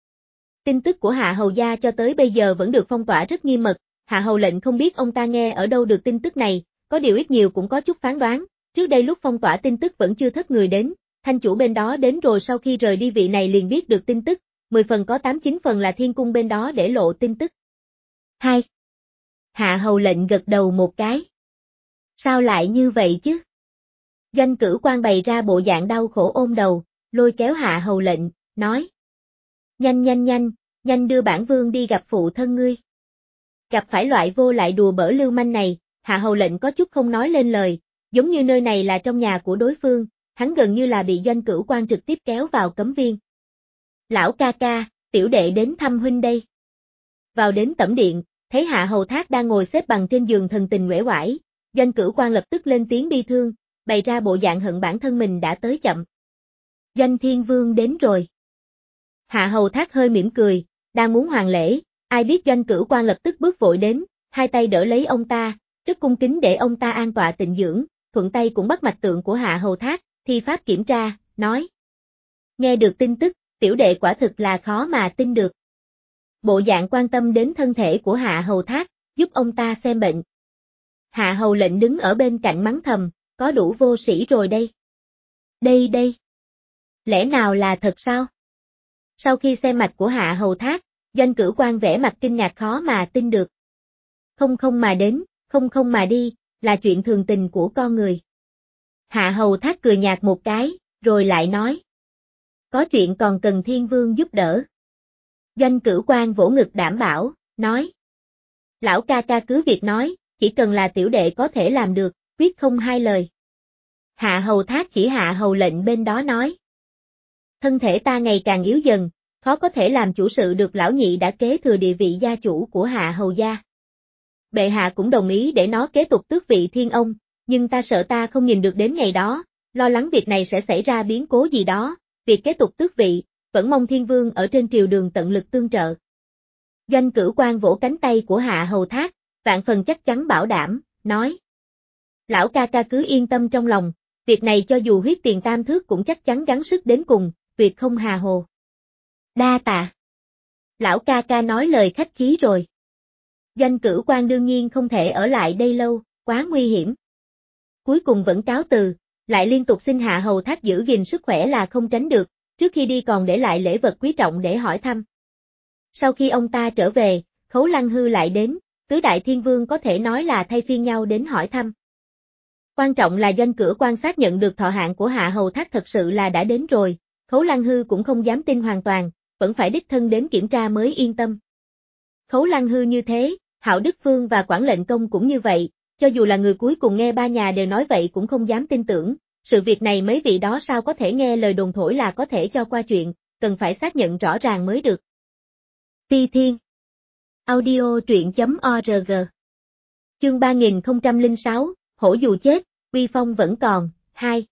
Tin tức của Hạ Hầu gia cho tới bây giờ vẫn được phong tỏa rất nghiêm mật, Hạ Hầu lệnh không biết ông ta nghe ở đâu được tin tức này, có điều ít nhiều cũng có chút phán đoán, trước đây lúc phong tỏa tin tức vẫn chưa thất người đến, Thanh Chủ bên đó đến rồi sau khi rời đi vị này liền biết được tin tức, mười phần có tám chín phần là Thiên Cung bên đó để lộ tin tức. Hai. Hạ Hầu lệnh gật đầu một cái. Sao lại như vậy chứ? Doanh Cửu Quan bày ra bộ dạng đau khổ ôm đầu, lôi kéo Hạ Hầu lệnh, nói. Nhanh nhanh nhanh, nhanh đưa bản vương đi gặp phụ thân ngươi. Gặp phải loại vô lại đùa bỡn lưu manh này, Hạ Hầu lệnh có chút không nói lên lời, giống như nơi này là trong nhà của đối phương, hắn gần như là bị Doanh Cửu Quan trực tiếp kéo vào cấm viên. Lão ca ca, tiểu đệ đến thăm huynh đây. Vào đến tẩm điện, thấy Hạ Hầu Thác đang ngồi xếp bằng trên giường thần tình uể oải, Doanh Cửu Quan lập tức lên tiếng bi thương, bày ra bộ dạng hận bản thân mình đã tới chậm. Doanh Thiên Vương đến rồi. Hạ Hầu Thác hơi mỉm cười, đang muốn hoàn lễ, ai biết Doanh Cửu Quan lập tức bước vội đến, hai tay đỡ lấy ông ta, rất cung kính để ông ta an tọa tịnh dưỡng, thuận tay cũng bắt mạch tượng của Hạ Hầu Thác, thi pháp kiểm tra, nói. Nghe được tin tức, tiểu đệ quả thực là khó mà tin được. Bộ dạng quan tâm đến thân thể của Hạ Hầu Thác, giúp ông ta xem bệnh. Hạ Hầu lệnh đứng ở bên cạnh mắng thầm, có đủ vô sĩ rồi đây. Đây đây. Lẽ nào là thật sao? Sau khi xem mạch của Hạ Hầu Thác, Doanh Cửu Quan vẽ mặt kinh ngạc khó mà tin được. Không không mà đến, không không mà đi, là chuyện thường tình của con người. Hạ Hầu Thác cười nhạt một cái, rồi lại nói. Có chuyện còn cần Thiên Vương giúp đỡ. Doanh Cửu Quan vỗ ngực đảm bảo, nói. Lão ca ca cứ việc nói, chỉ cần là tiểu đệ có thể làm được, quyết không hai lời. Hạ Hầu Thác chỉ Hạ Hầu lệnh bên đó nói. Thân thể ta ngày càng yếu dần, khó có thể làm chủ sự được lão nhị đã kế thừa địa vị gia chủ của Hạ Hầu gia. Bệ hạ cũng đồng ý để nó kế tục tước vị Thiên Ông, nhưng ta sợ ta không nhìn được đến ngày đó, lo lắng việc này sẽ xảy ra biến cố gì đó, việc kế tục tước vị, vẫn mong Thiên Vương ở trên triều đường tận lực tương trợ. Doanh Cửu Quan vỗ cánh tay của Hạ Hầu Thác, vạn phần chắc chắn bảo đảm, nói. Lão ca ca cứ yên tâm trong lòng, việc này cho dù huyết tiền tam thước cũng chắc chắn gắng sức đến cùng, tuyệt không hà hồ. Đa tạ. Lão ca ca nói lời khách khí rồi. Doanh Cửu Quan đương nhiên không thể ở lại đây lâu, quá nguy hiểm. Cuối cùng vẫn cáo từ, lại liên tục xin Hạ Hầu Thác giữ gìn sức khỏe là không tránh được, trước khi đi còn để lại lễ vật quý trọng để hỏi thăm. Sau khi ông ta trở về, Khấu Lăng Hư lại đến, tứ đại thiên vương có thể nói là thay phiên nhau đến hỏi thăm. Quan trọng là Doanh Cửu Quan xác nhận được thọ hạn của Hạ Hầu Thác thật sự là đã đến rồi, Khấu Lăng Hư cũng không dám tin hoàn toàn, vẫn phải đích thân đến kiểm tra mới yên tâm. Khấu Lăng Hư như thế, Hạo Đức Phương và Quản Lệnh Công cũng như vậy, cho dù là người cuối cùng nghe ba nhà đều nói vậy cũng không dám tin tưởng, sự việc này mấy vị đó sao có thể nghe lời đồn thổi là có thể cho qua chuyện, cần phải xác nhận rõ ràng mới được. Ti Thiên Audio truyện chấm org. Chương ba nghìn không trăm lẻ sáu, hổ dù chết, uy phong vẫn còn, hai.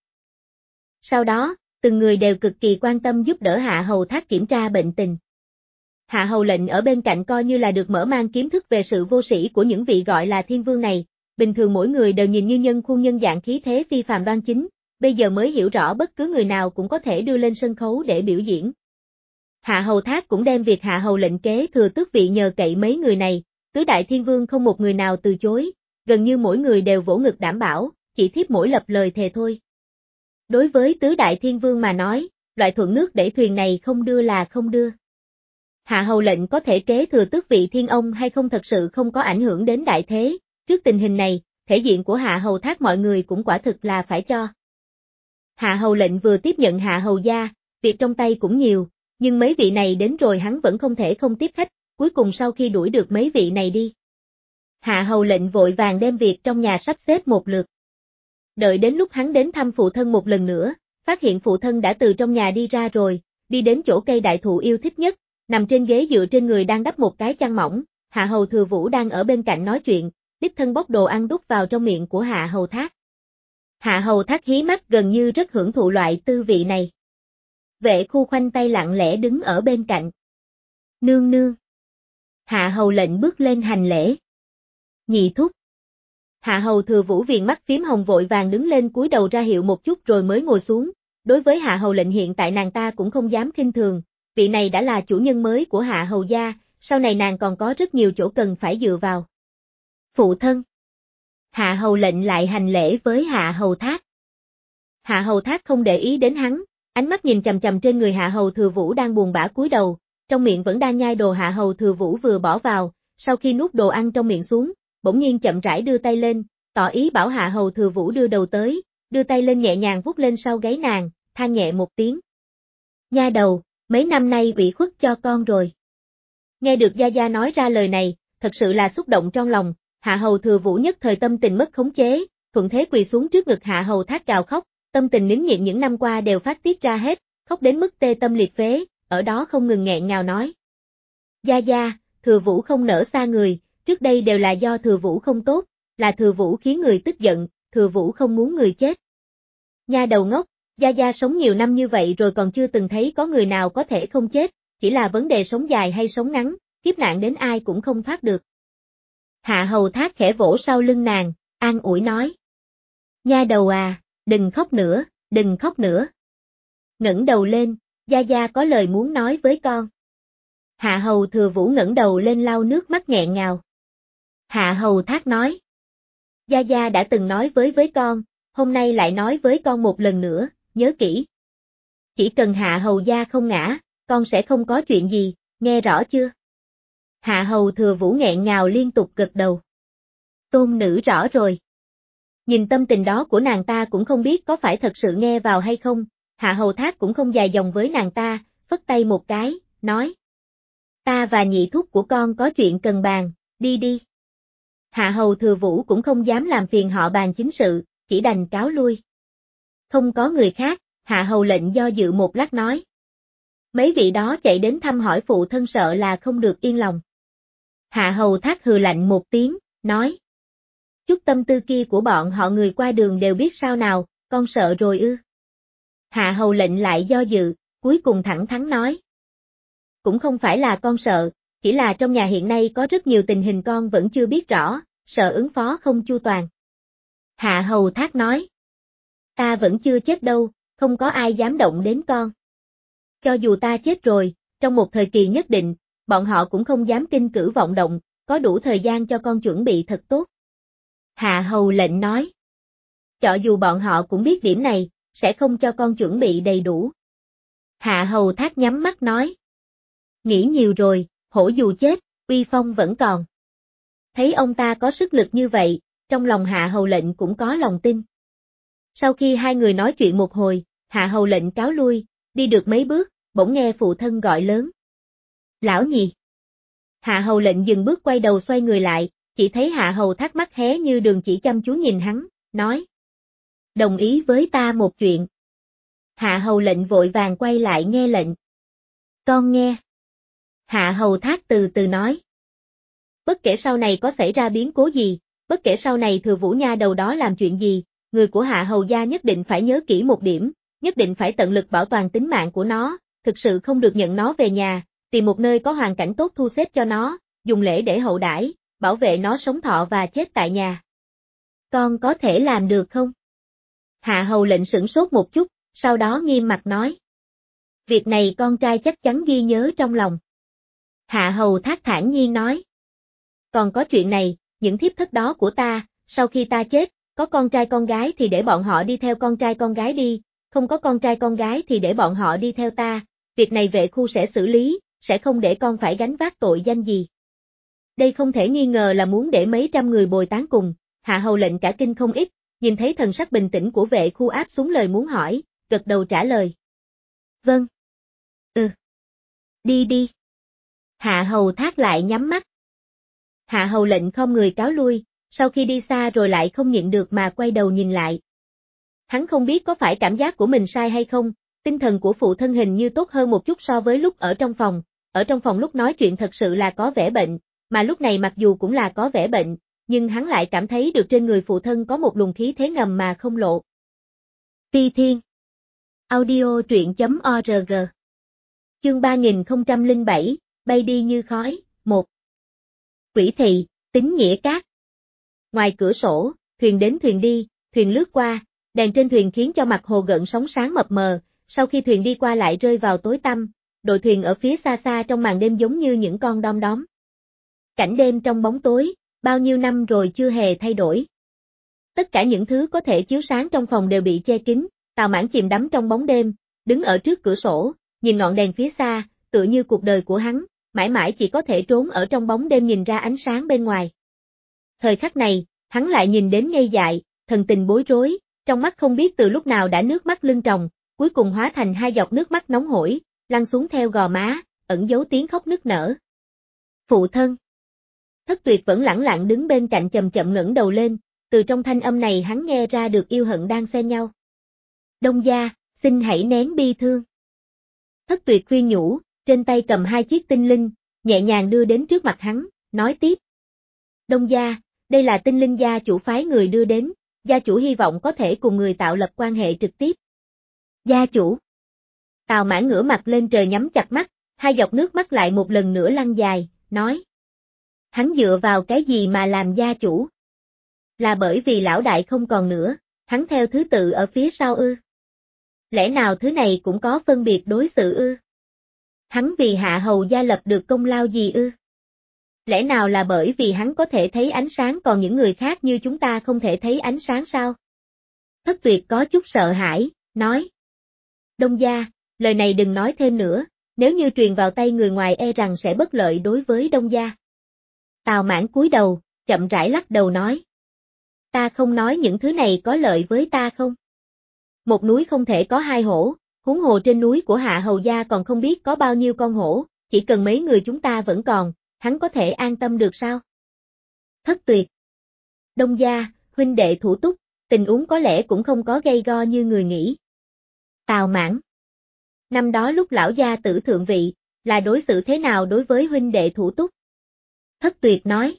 Sau đó, từng người đều cực kỳ quan tâm giúp đỡ Hạ Hầu Thác kiểm tra bệnh tình. Hạ Hầu Lệnh ở bên cạnh coi như là được mở mang kiến thức về sự vô sĩ của những vị gọi là thiên vương này, bình thường mỗi người đều nhìn như nhân khuôn nhân dạng khí thế phi phàm đoan chính, bây giờ mới hiểu rõ bất cứ người nào cũng có thể đưa lên sân khấu để biểu diễn. Hạ Hầu Thác cũng đem việc Hạ Hầu Lệnh kế thừa tước vị nhờ cậy mấy người này, tứ đại thiên vương không một người nào từ chối, gần như mỗi người đều vỗ ngực đảm bảo, chỉ thiếp mỗi lập lời thề thôi. Đối với tứ đại thiên vương mà nói, loại thuận nước đẩy thuyền này không đưa là không đưa. Hạ Hầu Lệnh có thể kế thừa tước vị thiên ông hay không thật sự không có ảnh hưởng đến đại thế, trước tình hình này, thể diện của Hạ Hầu Thác mọi người cũng quả thực là phải cho. Hạ Hầu Lệnh vừa tiếp nhận Hạ Hầu gia, việc trong tay cũng nhiều, nhưng mấy vị này đến rồi hắn vẫn không thể không tiếp khách, cuối cùng sau khi đuổi được mấy vị này đi. Hạ Hầu Lệnh vội vàng đem việc trong nhà sắp xếp một lượt. Đợi đến lúc hắn đến thăm phụ thân một lần nữa, phát hiện phụ thân đã từ trong nhà đi ra rồi, đi đến chỗ cây đại thụ yêu thích nhất, nằm trên ghế dựa trên người đang đắp một cái chăn mỏng, Hạ Hầu Thừa Vũ đang ở bên cạnh nói chuyện, đích thân bóc đồ ăn đút vào trong miệng của Hạ Hầu Thác. Hạ Hầu Thác hí mắt gần như rất hưởng thụ loại tư vị này. Vệ Khu khoanh tay lặng lẽ đứng ở bên cạnh. Nương nương. Hạ Hầu Lệnh bước lên hành lễ. Nhị thúc. Hạ Hầu Thừa Vũ viền mắt phím hồng vội vàng đứng lên cúi đầu ra hiệu một chút rồi mới ngồi xuống, đối với Hạ Hầu Lệnh hiện tại nàng ta cũng không dám khinh thường, vị này đã là chủ nhân mới của Hạ Hầu gia, sau này nàng còn có rất nhiều chỗ cần phải dựa vào. Phụ thân. Hạ Hầu Lệnh lại hành lễ với Hạ Hầu Thác. Hạ Hầu Thác không để ý đến hắn, ánh mắt nhìn chằm chằm trên người Hạ Hầu Thừa Vũ đang buồn bã cúi đầu, trong miệng vẫn đang nhai đồ Hạ Hầu Thừa Vũ vừa bỏ vào, sau khi nuốt đồ ăn trong miệng xuống, bỗng nhiên chậm rãi đưa tay lên, tỏ ý bảo Hạ Hầu Thừa Vũ đưa đầu tới, đưa tay lên nhẹ nhàng vuốt lên sau gáy nàng, than nhẹ một tiếng. Nha đầu, mấy năm nay ủy khuất cho con rồi. Nghe được Gia Gia nói ra lời này, thật sự là xúc động trong lòng, Hạ Hầu Thừa Vũ nhất thời tâm tình mất khống chế, thuận thế quỳ xuống trước ngực Hạ Hầu Thác gào khóc, tâm tình nín nhịn những năm qua đều phát tiết ra hết, khóc đến mức tê tâm liệt phế, ở đó không ngừng nghẹn ngào nói. Gia Gia, Thừa Vũ không nỡ xa người, trước đây đều là do Thừa Vũ không tốt, là Thừa Vũ khiến người tức giận, Thừa Vũ không muốn người chết. Nha đầu ngốc, Gia Gia sống nhiều năm như vậy rồi còn chưa từng thấy có người nào có thể không chết, chỉ là vấn đề sống dài hay sống ngắn, kiếp nạn đến ai cũng không thoát được. Hạ Hầu Thác khẽ vỗ sau lưng nàng, an ủi nói. Nha đầu à, đừng khóc nữa, đừng khóc nữa. Ngẩng đầu lên, Gia Gia có lời muốn nói với con. Hạ Hầu Thừa Vũ ngẩng đầu lên lau nước mắt nghẹn ngào. Hạ Hầu Thác nói. Gia Gia đã từng nói với với con, hôm nay lại nói với con một lần nữa, nhớ kỹ. Chỉ cần Hạ Hầu gia không ngã, con sẽ không có chuyện gì, nghe rõ chưa? Hạ Hầu Thừa Vũ nghẹn ngào liên tục gật đầu. Tôn nữ rõ rồi. Nhìn tâm tình đó của nàng ta cũng không biết có phải thật sự nghe vào hay không, Hạ Hầu Thác cũng không dài dòng với nàng ta, phất tay một cái, nói. Ta và nhị thúc của con có chuyện cần bàn, đi đi. Hạ Hầu Thừa Vũ cũng không dám làm phiền họ bàn chính sự, chỉ đành cáo lui. Không có người khác, Hạ Hầu Lệnh do dự một lát nói. Mấy vị đó chạy đến thăm hỏi phụ thân sợ là không được yên lòng. Hạ Hầu Thác hừ lạnh một tiếng, nói. Chút tâm tư kia của bọn họ người qua đường đều biết sao nào, con sợ rồi ư. Hạ Hầu Lệnh lại do dự, cuối cùng thẳng thắn nói. Cũng không phải là con sợ, chỉ là trong nhà hiện nay có rất nhiều tình hình con vẫn chưa biết rõ, sợ ứng phó không chu toàn. Hạ Hầu Thác nói. Ta vẫn chưa chết đâu, không có ai dám động đến con. Cho dù ta chết rồi, trong một thời kỳ nhất định, bọn họ cũng không dám kinh cử vọng động, có đủ thời gian cho con chuẩn bị thật tốt. Hạ Hầu Lệnh nói. Cho dù bọn họ cũng biết điểm này, sẽ không cho con chuẩn bị đầy đủ. Hạ Hầu Thác nhắm mắt nói. Nghĩ nhiều rồi, hổ dù chết, uy phong vẫn còn. Thấy ông ta có sức lực như vậy, trong lòng Hạ Hầu Lệnh cũng có lòng tin. Sau khi hai người nói chuyện một hồi, Hạ Hầu Lệnh cáo lui, đi được mấy bước, bỗng nghe phụ thân gọi lớn. Lão nhị. Hạ Hầu Lệnh dừng bước quay đầu xoay người lại, chỉ thấy Hạ Hầu Thác mắt hé như đường chỉ chăm chú nhìn hắn, nói. Đồng ý với ta một chuyện. Hạ Hầu Lệnh vội vàng quay lại nghe lệnh. Con nghe. Hạ Hầu Thác từ từ nói. Bất kể sau này có xảy ra biến cố gì, bất kể sau này Thừa Vũ nha đầu đó làm chuyện gì, người của Hạ Hầu gia nhất định phải nhớ kỹ một điểm, nhất định phải tận lực bảo toàn tính mạng của nó, thực sự không được nhận nó về nhà, tìm một nơi có hoàn cảnh tốt thu xếp cho nó, dùng lễ để hậu đãi, bảo vệ nó sống thọ và chết tại nhà. Con có thể làm được không? Hạ Hầu lệnh sửng sốt một chút, sau đó nghiêm mặt nói. Việc này con trai chắc chắn ghi nhớ trong lòng. Hạ Hầu Thác thản nhiên nói. Còn có chuyện này, những thiếp thất đó của ta, sau khi ta chết, có con trai con gái thì để bọn họ đi theo con trai con gái đi, không có con trai con gái thì để bọn họ đi theo ta, việc này vệ khu sẽ xử lý, sẽ không để con phải gánh vác tội danh gì. Đây không thể nghi ngờ là muốn để mấy trăm người bồi táng cùng, Hạ Hầu lệnh cả kinh không ít, nhìn thấy thần sắc bình tĩnh của vệ khu áp xuống lời muốn hỏi, gật đầu trả lời. Vâng. Ừ. Đi đi. Hạ Hầu Thác lại nhắm mắt. Hạ Hầu lệnh không người cáo lui, sau khi đi xa rồi lại không nhịn được mà quay đầu nhìn lại. Hắn không biết có phải cảm giác của mình sai hay không, tinh thần của phụ thân hình như tốt hơn một chút so với lúc ở trong phòng, ở trong phòng lúc nói chuyện thật sự là có vẻ bệnh, mà lúc này mặc dù cũng là có vẻ bệnh, nhưng hắn lại cảm thấy được trên người phụ thân có một luồng khí thế ngầm mà không lộ. Phi Thiên Audio truyện chấm org Chương ba nghìn không trăm lẻ bảy, bay đi như khói, một Quỷ thị, Tín Nghĩa Cát. Ngoài cửa sổ, thuyền đến thuyền đi, thuyền lướt qua, đèn trên thuyền khiến cho mặt hồ gợn sóng sáng mập mờ, sau khi thuyền đi qua lại rơi vào tối tăm, đội thuyền ở phía xa xa trong màn đêm giống như những con đom đóm. Cảnh đêm trong bóng tối, bao nhiêu năm rồi chưa hề thay đổi. Tất cả những thứ có thể chiếu sáng trong phòng đều bị che kín, Tào Mãn chìm đắm trong bóng đêm, đứng ở trước cửa sổ, nhìn ngọn đèn phía xa, tựa như cuộc đời của hắn, mãi mãi chỉ có thể trốn ở trong bóng đêm nhìn ra ánh sáng bên ngoài. Thời khắc này, hắn lại nhìn đến ngây dại, thần tình bối rối, trong mắt không biết từ lúc nào đã nước mắt lưng tròng, cuối cùng hóa thành hai giọt nước mắt nóng hổi, lăn xuống theo gò má, ẩn giấu tiếng khóc nức nở. Phụ thân. Thất Tuyệt vẫn lẳng lặng đứng bên cạnh chậm chậm ngẩng đầu lên, từ trong thanh âm này hắn nghe ra được yêu hận đang xen nhau. Đông gia, xin hãy nén bi thương. Thất Tuyệt khuyên nhủ, trên tay cầm hai chiếc tinh linh, nhẹ nhàng đưa đến trước mặt hắn, nói tiếp. Đông gia, đây là tinh linh gia chủ phái người đưa đến, gia chủ hy vọng có thể cùng người tạo lập quan hệ trực tiếp. Gia chủ. Tào Mãn ngửa mặt lên trời nhắm chặt mắt, hai giọt nước mắt lại một lần nữa lăn dài, nói. Hắn dựa vào cái gì mà làm gia chủ? Là bởi vì lão đại không còn nữa, hắn theo thứ tự ở phía sau ư? Lẽ nào thứ này cũng có phân biệt đối xử ư? Hắn vì Hạ Hầu gia lập được công lao gì ư? Lẽ nào là bởi vì hắn có thể thấy ánh sáng còn những người khác như chúng ta không thể thấy ánh sáng sao? Thất Tuyệt có chút sợ hãi, nói. Đông gia, lời này đừng nói thêm nữa, nếu như truyền vào tay người ngoài e rằng sẽ bất lợi đối với Đông gia. Tào Mãn cúi đầu, chậm rãi lắc đầu nói. Ta không nói những thứ này có lợi với ta không? Một núi không thể có hai hổ, huống hồ trên núi của Hạ Hầu gia còn không biết có bao nhiêu con hổ, chỉ cần mấy người chúng ta vẫn còn, hắn có thể an tâm được sao? Thất Tuyệt. Đông gia, huynh đệ thủ túc, tình huống có lẽ cũng không có gay go như người nghĩ. Tào Mãn. Năm đó lúc lão gia tử thượng vị, là đối xử thế nào đối với huynh đệ thủ túc? Thất Tuyệt nói.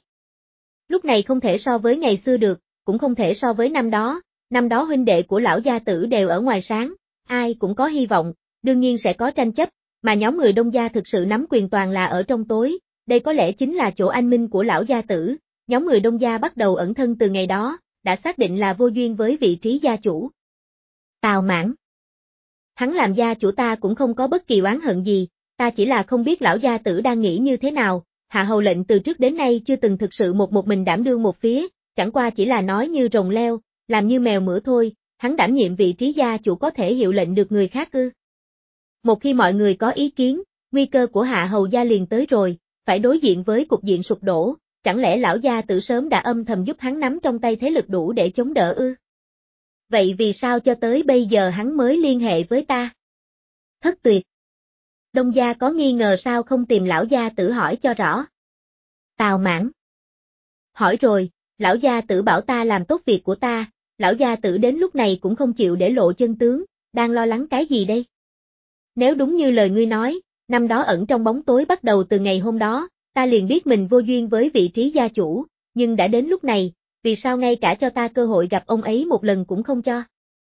Lúc này không thể so với ngày xưa được, cũng không thể so với năm đó, năm đó huynh đệ của lão gia tử đều ở ngoài sáng, ai cũng có hy vọng, đương nhiên sẽ có tranh chấp, mà nhóm người Đông gia thực sự nắm quyền toàn là ở trong tối, đây có lẽ chính là chỗ anh minh của lão gia tử, nhóm người Đông gia bắt đầu ẩn thân từ ngày đó, đã xác định là vô duyên với vị trí gia chủ. Tào Mãn. Hắn làm gia chủ ta cũng không có bất kỳ oán hận gì, ta chỉ là không biết lão gia tử đang nghĩ như thế nào, Hạ Hầu lệnh từ trước đến nay chưa từng thực sự một một mình đảm đương một phía, chẳng qua chỉ là nói như rồng leo, làm như mèo mửa thôi, hắn đảm nhiệm vị trí gia chủ có thể hiệu lệnh được người khác ư. Một khi mọi người có ý kiến, nguy cơ của Hạ Hầu gia liền tới rồi, phải đối diện với cục diện sụp đổ, chẳng lẽ lão gia tử sớm đã âm thầm giúp hắn nắm trong tay thế lực đủ để chống đỡ ư? Vậy vì sao cho tới bây giờ hắn mới liên hệ với ta? Thất Tuyệt. Đông gia có nghi ngờ sao không tìm lão gia tử hỏi cho rõ? Tào Mãn. Hỏi rồi, lão gia tử bảo ta làm tốt việc của ta, lão gia tử đến lúc này cũng không chịu để lộ chân tướng, đang lo lắng cái gì đây? Nếu đúng như lời ngươi nói, năm đó ẩn trong bóng tối bắt đầu từ ngày hôm đó, Ta liền biết mình vô duyên với vị trí gia chủ, nhưng đã đến lúc này, vì sao ngay cả cho ta cơ hội gặp ông ấy một lần cũng không cho?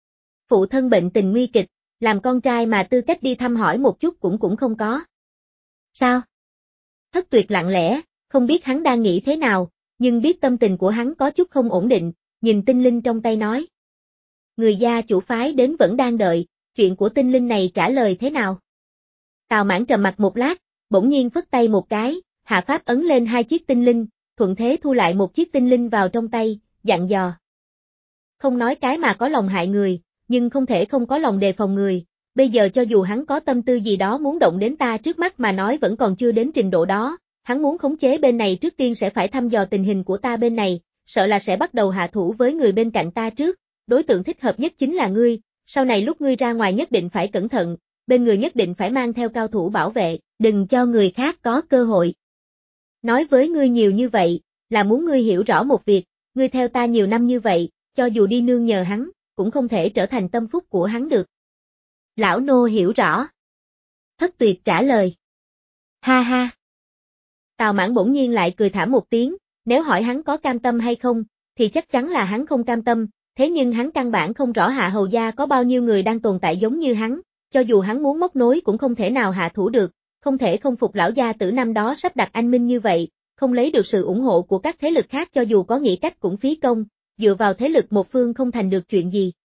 Phụ thân bệnh tình nguy kịch, làm con trai mà tư cách đi thăm hỏi một chút cũng cũng không có. Sao? Thất Tuyệt lặng lẽ, không biết hắn đang nghĩ thế nào, nhưng biết tâm tình của hắn có chút không ổn định, nhìn tinh linh trong tay nói. Người gia chủ phái đến vẫn đang đợi, chuyện của tinh linh này trả lời thế nào? Tào Mãn trầm mặt một lát, bỗng nhiên phất tay một cái, hạ pháp ấn lên hai chiếc tinh linh, thuận thế thu lại một chiếc tinh linh vào trong tay, dặn dò. Không nói cái mà có lòng hại người, nhưng không thể không có lòng đề phòng người, bây giờ cho dù hắn có tâm tư gì đó muốn động đến ta trước mắt mà nói vẫn còn chưa đến trình độ đó, hắn muốn khống chế bên này trước tiên sẽ phải thăm dò tình hình của ta bên này, sợ là sẽ bắt đầu hạ thủ với người bên cạnh ta trước, đối tượng thích hợp nhất chính là ngươi, sau này lúc ngươi ra ngoài nhất định phải cẩn thận, bên người nhất định phải mang theo cao thủ bảo vệ, đừng cho người khác có cơ hội. Nói với ngươi nhiều như vậy, là muốn ngươi hiểu rõ một việc, ngươi theo ta nhiều năm như vậy, cho dù đi nương nhờ hắn, cũng không thể trở thành tâm phúc của hắn được. Lão nô hiểu rõ. Thất Tuyệt trả lời. Ha ha. Tào Mãn bỗng nhiên lại cười thảm một tiếng, nếu hỏi hắn có cam tâm hay không, thì chắc chắn là hắn không cam tâm, thế nhưng hắn căn bản không rõ Hạ Hầu gia có bao nhiêu người đang tồn tại giống như hắn, cho dù hắn muốn móc nối cũng không thể nào hạ thủ được, không thể không phục lão gia tử năm đó sắp đặt anh minh như vậy, không lấy được sự ủng hộ của các thế lực khác cho dù có nghĩ cách cũng phí công, dựa vào thế lực một phương không thành được chuyện gì.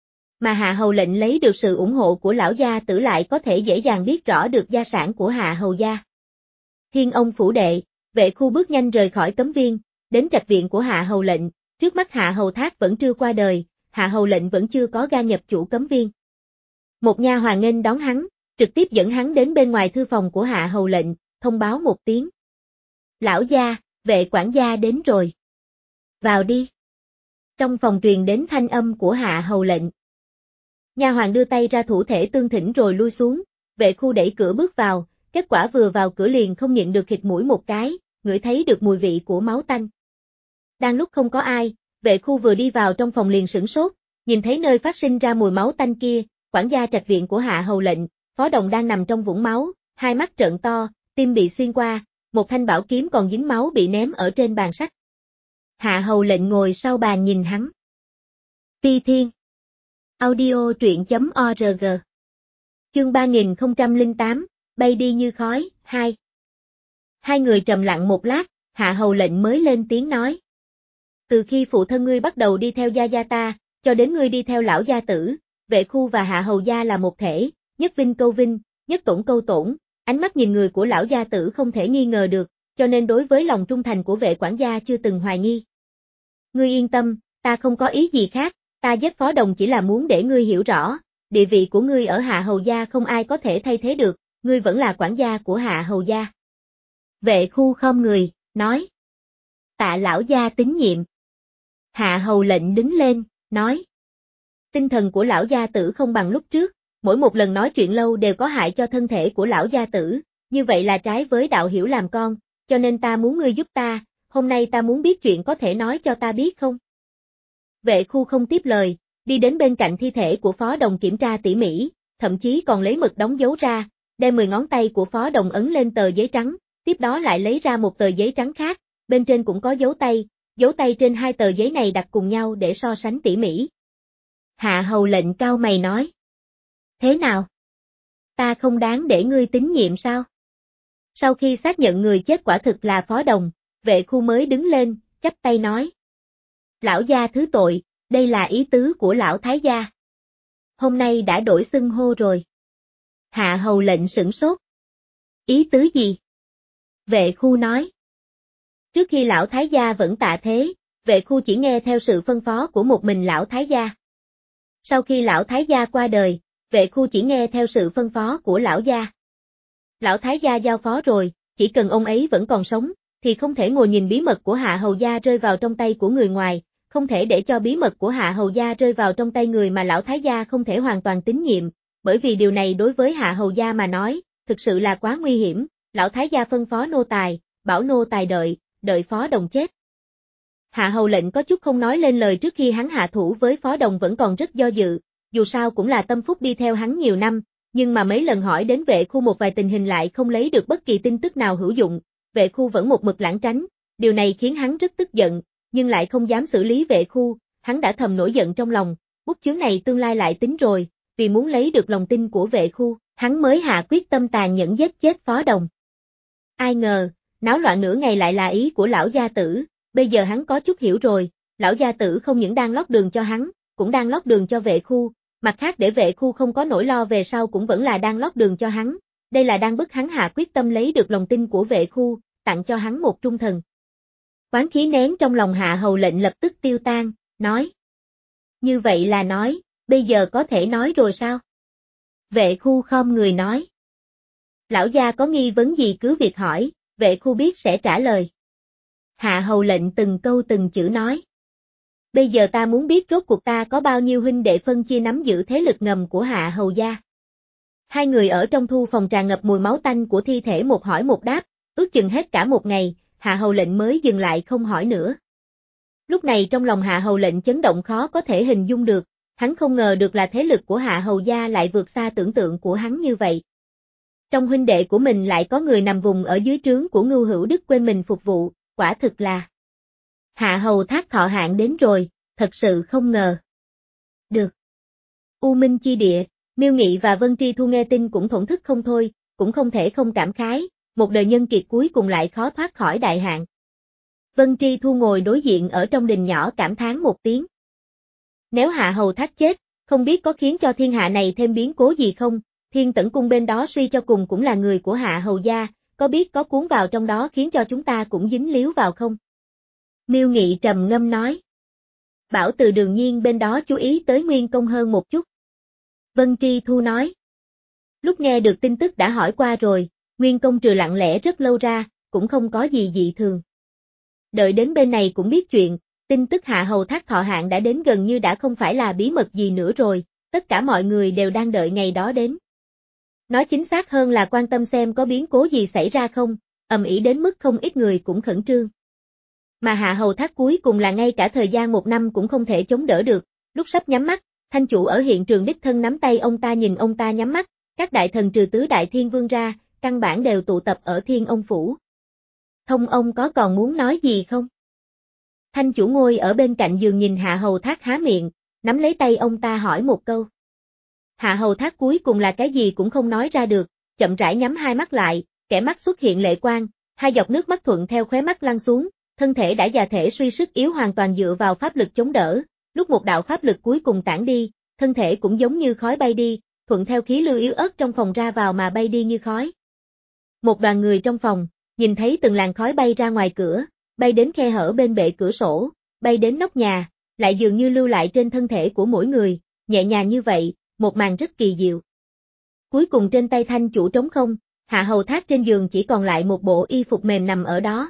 Mà Hạ Hầu lệnh lấy được sự ủng hộ của lão gia tử lại có thể dễ dàng biết rõ được gia sản của Hạ Hầu gia. Thiên Ông phủ đệ, Vệ Khu bước nhanh rời khỏi cấm viên, đến trạch viện của Hạ Hầu lệnh, trước mắt Hạ Hầu Thác vẫn chưa qua đời, Hạ Hầu lệnh vẫn chưa có gia nhập chủ cấm viên. Một nha hoàn nghênh đón hắn, trực tiếp dẫn hắn đến bên ngoài thư phòng của Hạ Hầu lệnh, thông báo một tiếng. Lão gia, Vệ quản gia đến rồi. Vào đi. Trong phòng truyền đến thanh âm của Hạ Hầu lệnh. Nha hoàn đưa tay ra thủ thể tương thỉnh rồi lui xuống, Vệ Khu đẩy cửa bước vào, kết quả vừa vào cửa liền không nhịn được khịt mũi một cái, ngửi thấy được mùi vị của máu tanh. Đang lúc không có ai, Vệ Khu vừa đi vào trong phòng liền sửng sốt, nhìn thấy nơi phát sinh ra mùi máu tanh kia, quản gia trạch viện của Hạ Hầu lệnh, Phó Đồng đang nằm trong vũng máu, hai mắt trợn to, tim bị xuyên qua, một thanh bảo kiếm còn dính máu bị ném ở trên bàn sắt. Hạ Hầu lệnh ngồi sau bàn nhìn hắn. Ti Thiên. Audio truyện chấm org. Chương ba nghìn không trăm lẻ tám, bay đi như khói, hai. Hai người trầm lặng một lát, Hạ Hầu lệnh mới lên tiếng nói. Từ khi phụ thân ngươi bắt đầu đi theo gia gia ta, cho đến ngươi đi theo lão gia tử, Vệ Khu và Hạ Hầu gia là một thể, nhất vinh câu vinh, nhất tổn câu tổn, ánh mắt nhìn người của lão gia tử không thể nghi ngờ được, cho nên đối với lòng trung thành của Vệ quản gia chưa từng hoài nghi. Ngươi yên tâm, ta không có ý gì khác, ta giết Phó Đồng chỉ là muốn để ngươi hiểu rõ, địa vị của ngươi ở Hạ Hầu gia không ai có thể thay thế được, ngươi vẫn là quản gia của Hạ Hầu gia. Vệ Khu khom người, nói. Tạ lão gia tín nhiệm. Hạ Hầu lệnh đứng lên, nói. Tinh thần của lão gia tử không bằng lúc trước, mỗi một lần nói chuyện lâu đều có hại cho thân thể của lão gia tử, như vậy là trái với đạo hiểu làm con, cho nên ta muốn ngươi giúp ta, hôm nay ta muốn biết chuyện có thể nói cho ta biết không? Vệ Khu không tiếp lời, đi đến bên cạnh thi thể của Phó Đồng kiểm tra tỉ mỉ, thậm chí còn lấy mực đóng dấu ra, đem mười ngón tay của Phó Đồng ấn lên tờ giấy trắng, tiếp đó lại lấy ra một tờ giấy trắng khác, bên trên cũng có dấu tay, dấu tay trên hai tờ giấy này đặt cùng nhau để so sánh tỉ mỉ. Hạ Hầu lệnh cao mày nói. Thế nào? Ta không đáng để ngươi tín nhiệm sao? Sau khi xác nhận người chết quả thực là Phó Đồng, Vệ Khu mới đứng lên, chắp tay nói. Lão gia thứ tội, đây là ý tứ của lão thái gia. Hôm nay đã đổi xưng hô rồi. Hạ Hầu lệnh sửng sốt. Ý tứ gì? Vệ Khu nói. Trước khi lão thái gia vẫn tạ thế, Vệ Khu chỉ nghe theo sự phân phó của một mình lão thái gia. Sau khi lão thái gia qua đời, Vệ Khu chỉ nghe theo sự phân phó của lão gia. Lão thái gia giao phó rồi, chỉ cần ông ấy vẫn còn sống, thì không thể ngồi nhìn bí mật của Hạ Hầu gia rơi vào trong tay của người ngoài, không thể để cho bí mật của Hạ Hầu gia rơi vào trong tay người mà lão thái gia không thể hoàn toàn tín nhiệm, bởi vì điều này đối với Hạ Hầu gia mà nói, thực sự là quá nguy hiểm, lão thái gia phân phó nô tài, bảo nô tài đợi, đợi Phó Đồng chết. Hạ Hầu lệnh có chút không nói lên lời trước khi hắn hạ thủ với Phó Đồng vẫn còn rất do dự, dù sao cũng là tâm phúc đi theo hắn nhiều năm, nhưng mà mấy lần hỏi đến Vệ Khu một vài tình hình lại không lấy được bất kỳ tin tức nào hữu dụng, vệ khu vẫn một mực lảng tránh, điều này khiến hắn rất tức giận, nhưng lại không dám xử lý vệ khu, hắn đã thầm nổi giận trong lòng, bút chướng này tương lai lại tính rồi, vì muốn lấy được lòng tin của vệ khu, hắn mới hạ quyết tâm tàn nhẫn giết chết Phó Đồng. Ai ngờ, náo loạn nửa ngày lại là ý của lão gia tử, bây giờ hắn có chút hiểu rồi, lão gia tử không những đang lót đường cho hắn, cũng đang lót đường cho vệ khu, mặt khác để vệ khu không có nỗi lo về sau cũng vẫn là đang lót đường cho hắn, đây là đang bức hắn hạ quyết tâm lấy được lòng tin của vệ khu, tặng cho hắn một trung thần. Oán khí nén trong lòng Hạ Hầu Lệnh lập tức tiêu tan, nói. Như vậy là nói, bây giờ có thể nói rồi sao? Vệ khu khom người nói. Lão gia có nghi vấn gì cứ việc hỏi, vệ khu biết sẽ trả lời. Hạ Hầu Lệnh từng câu từng chữ nói. Bây giờ ta muốn biết rốt cuộc ta có bao nhiêu huynh đệ phân chia nắm giữ thế lực ngầm của Hạ Hầu gia. Hai người ở trong thu phòng tràn ngập mùi máu tanh của thi thể một hỏi một đáp, ước chừng hết cả một ngày, Hạ Hầu Lệnh mới dừng lại không hỏi nữa. Lúc này trong lòng Hạ Hầu Lệnh chấn động khó có thể hình dung được, hắn không ngờ được là thế lực của Hạ Hầu gia lại vượt xa tưởng tượng của hắn như vậy. Trong huynh đệ của mình lại có người nằm vùng ở dưới trướng của Ngưu Hữu Đức quên mình phục vụ, quả thực là. Hạ Hầu Thác thọ hạn đến rồi, thật sự không ngờ. Được. U Minh chi địa, Miêu Nghị và Vân Tri Thu nghe tin cũng thổn thức không thôi, cũng không thể không cảm khái, một đời nhân kiệt cuối cùng lại khó thoát khỏi đại hạn. Vân Tri Thu ngồi đối diện ở trong đình nhỏ cảm thán một tiếng. Nếu Hạ Hầu Thác chết, không biết có khiến cho thiên hạ này thêm biến cố gì không, Thiên Tẩn Cung bên đó suy cho cùng cũng là người của Hạ Hầu gia, có biết có cuốn vào trong đó khiến cho chúng ta cũng dính líu vào không? Miêu Nghị trầm ngâm nói. Bảo Từ đương nhiên bên đó chú ý tới Nguyên Công hơn một chút. Vân Tri Thu nói. Lúc nghe được tin tức đã hỏi qua rồi, Nguyên Công trừ lặng lẽ rất lâu ra, cũng không có gì dị thường. Đợi đến bên này cũng biết chuyện, tin tức Hạ Hầu Thác thọ hạn đã đến gần như đã không phải là bí mật gì nữa rồi, tất cả mọi người đều đang đợi ngày đó đến. Nói chính xác hơn là quan tâm xem có biến cố gì xảy ra không, ầm ĩ đến mức không ít người cũng khẩn trương. Mà Hạ Hầu Thác cuối cùng là ngay cả thời gian một năm cũng không thể chống đỡ được, lúc sắp nhắm mắt, Thanh chủ ở hiện trường đích thân nắm tay ông ta nhìn ông ta nhắm mắt, các đại thần trừ tứ đại thiên vương ra, căn bản đều tụ tập ở Thiên Ông Phủ. Thông ông có còn muốn nói gì không? Thanh chủ ngồi ở bên cạnh giường nhìn Hạ Hầu Thác há miệng, nắm lấy tay ông ta hỏi một câu. Hạ Hầu Thác cuối cùng là cái gì cũng không nói ra được, chậm rãi nhắm hai mắt lại, kẻ mắt xuất hiện lệ quang, hai giọt nước mắt thuận theo khóe mắt lăn xuống, thân thể đã già thể suy sức yếu hoàn toàn dựa vào pháp lực chống đỡ, lúc một đạo pháp lực cuối cùng tản đi, thân thể cũng giống như khói bay đi, thuận theo khí lưu yếu ớt trong phòng ra vào mà bay đi như khói. Một đoàn người trong phòng, nhìn thấy từng làn khói bay ra ngoài cửa, bay đến khe hở bên bệ cửa sổ, bay đến nóc nhà, lại dường như lưu lại trên thân thể của mỗi người, nhẹ nhàng như vậy, một màn rất kỳ diệu. Cuối cùng trên tay Thanh chủ trống không, Hạ Hầu Thác trên giường chỉ còn lại một bộ y phục mềm nằm ở đó.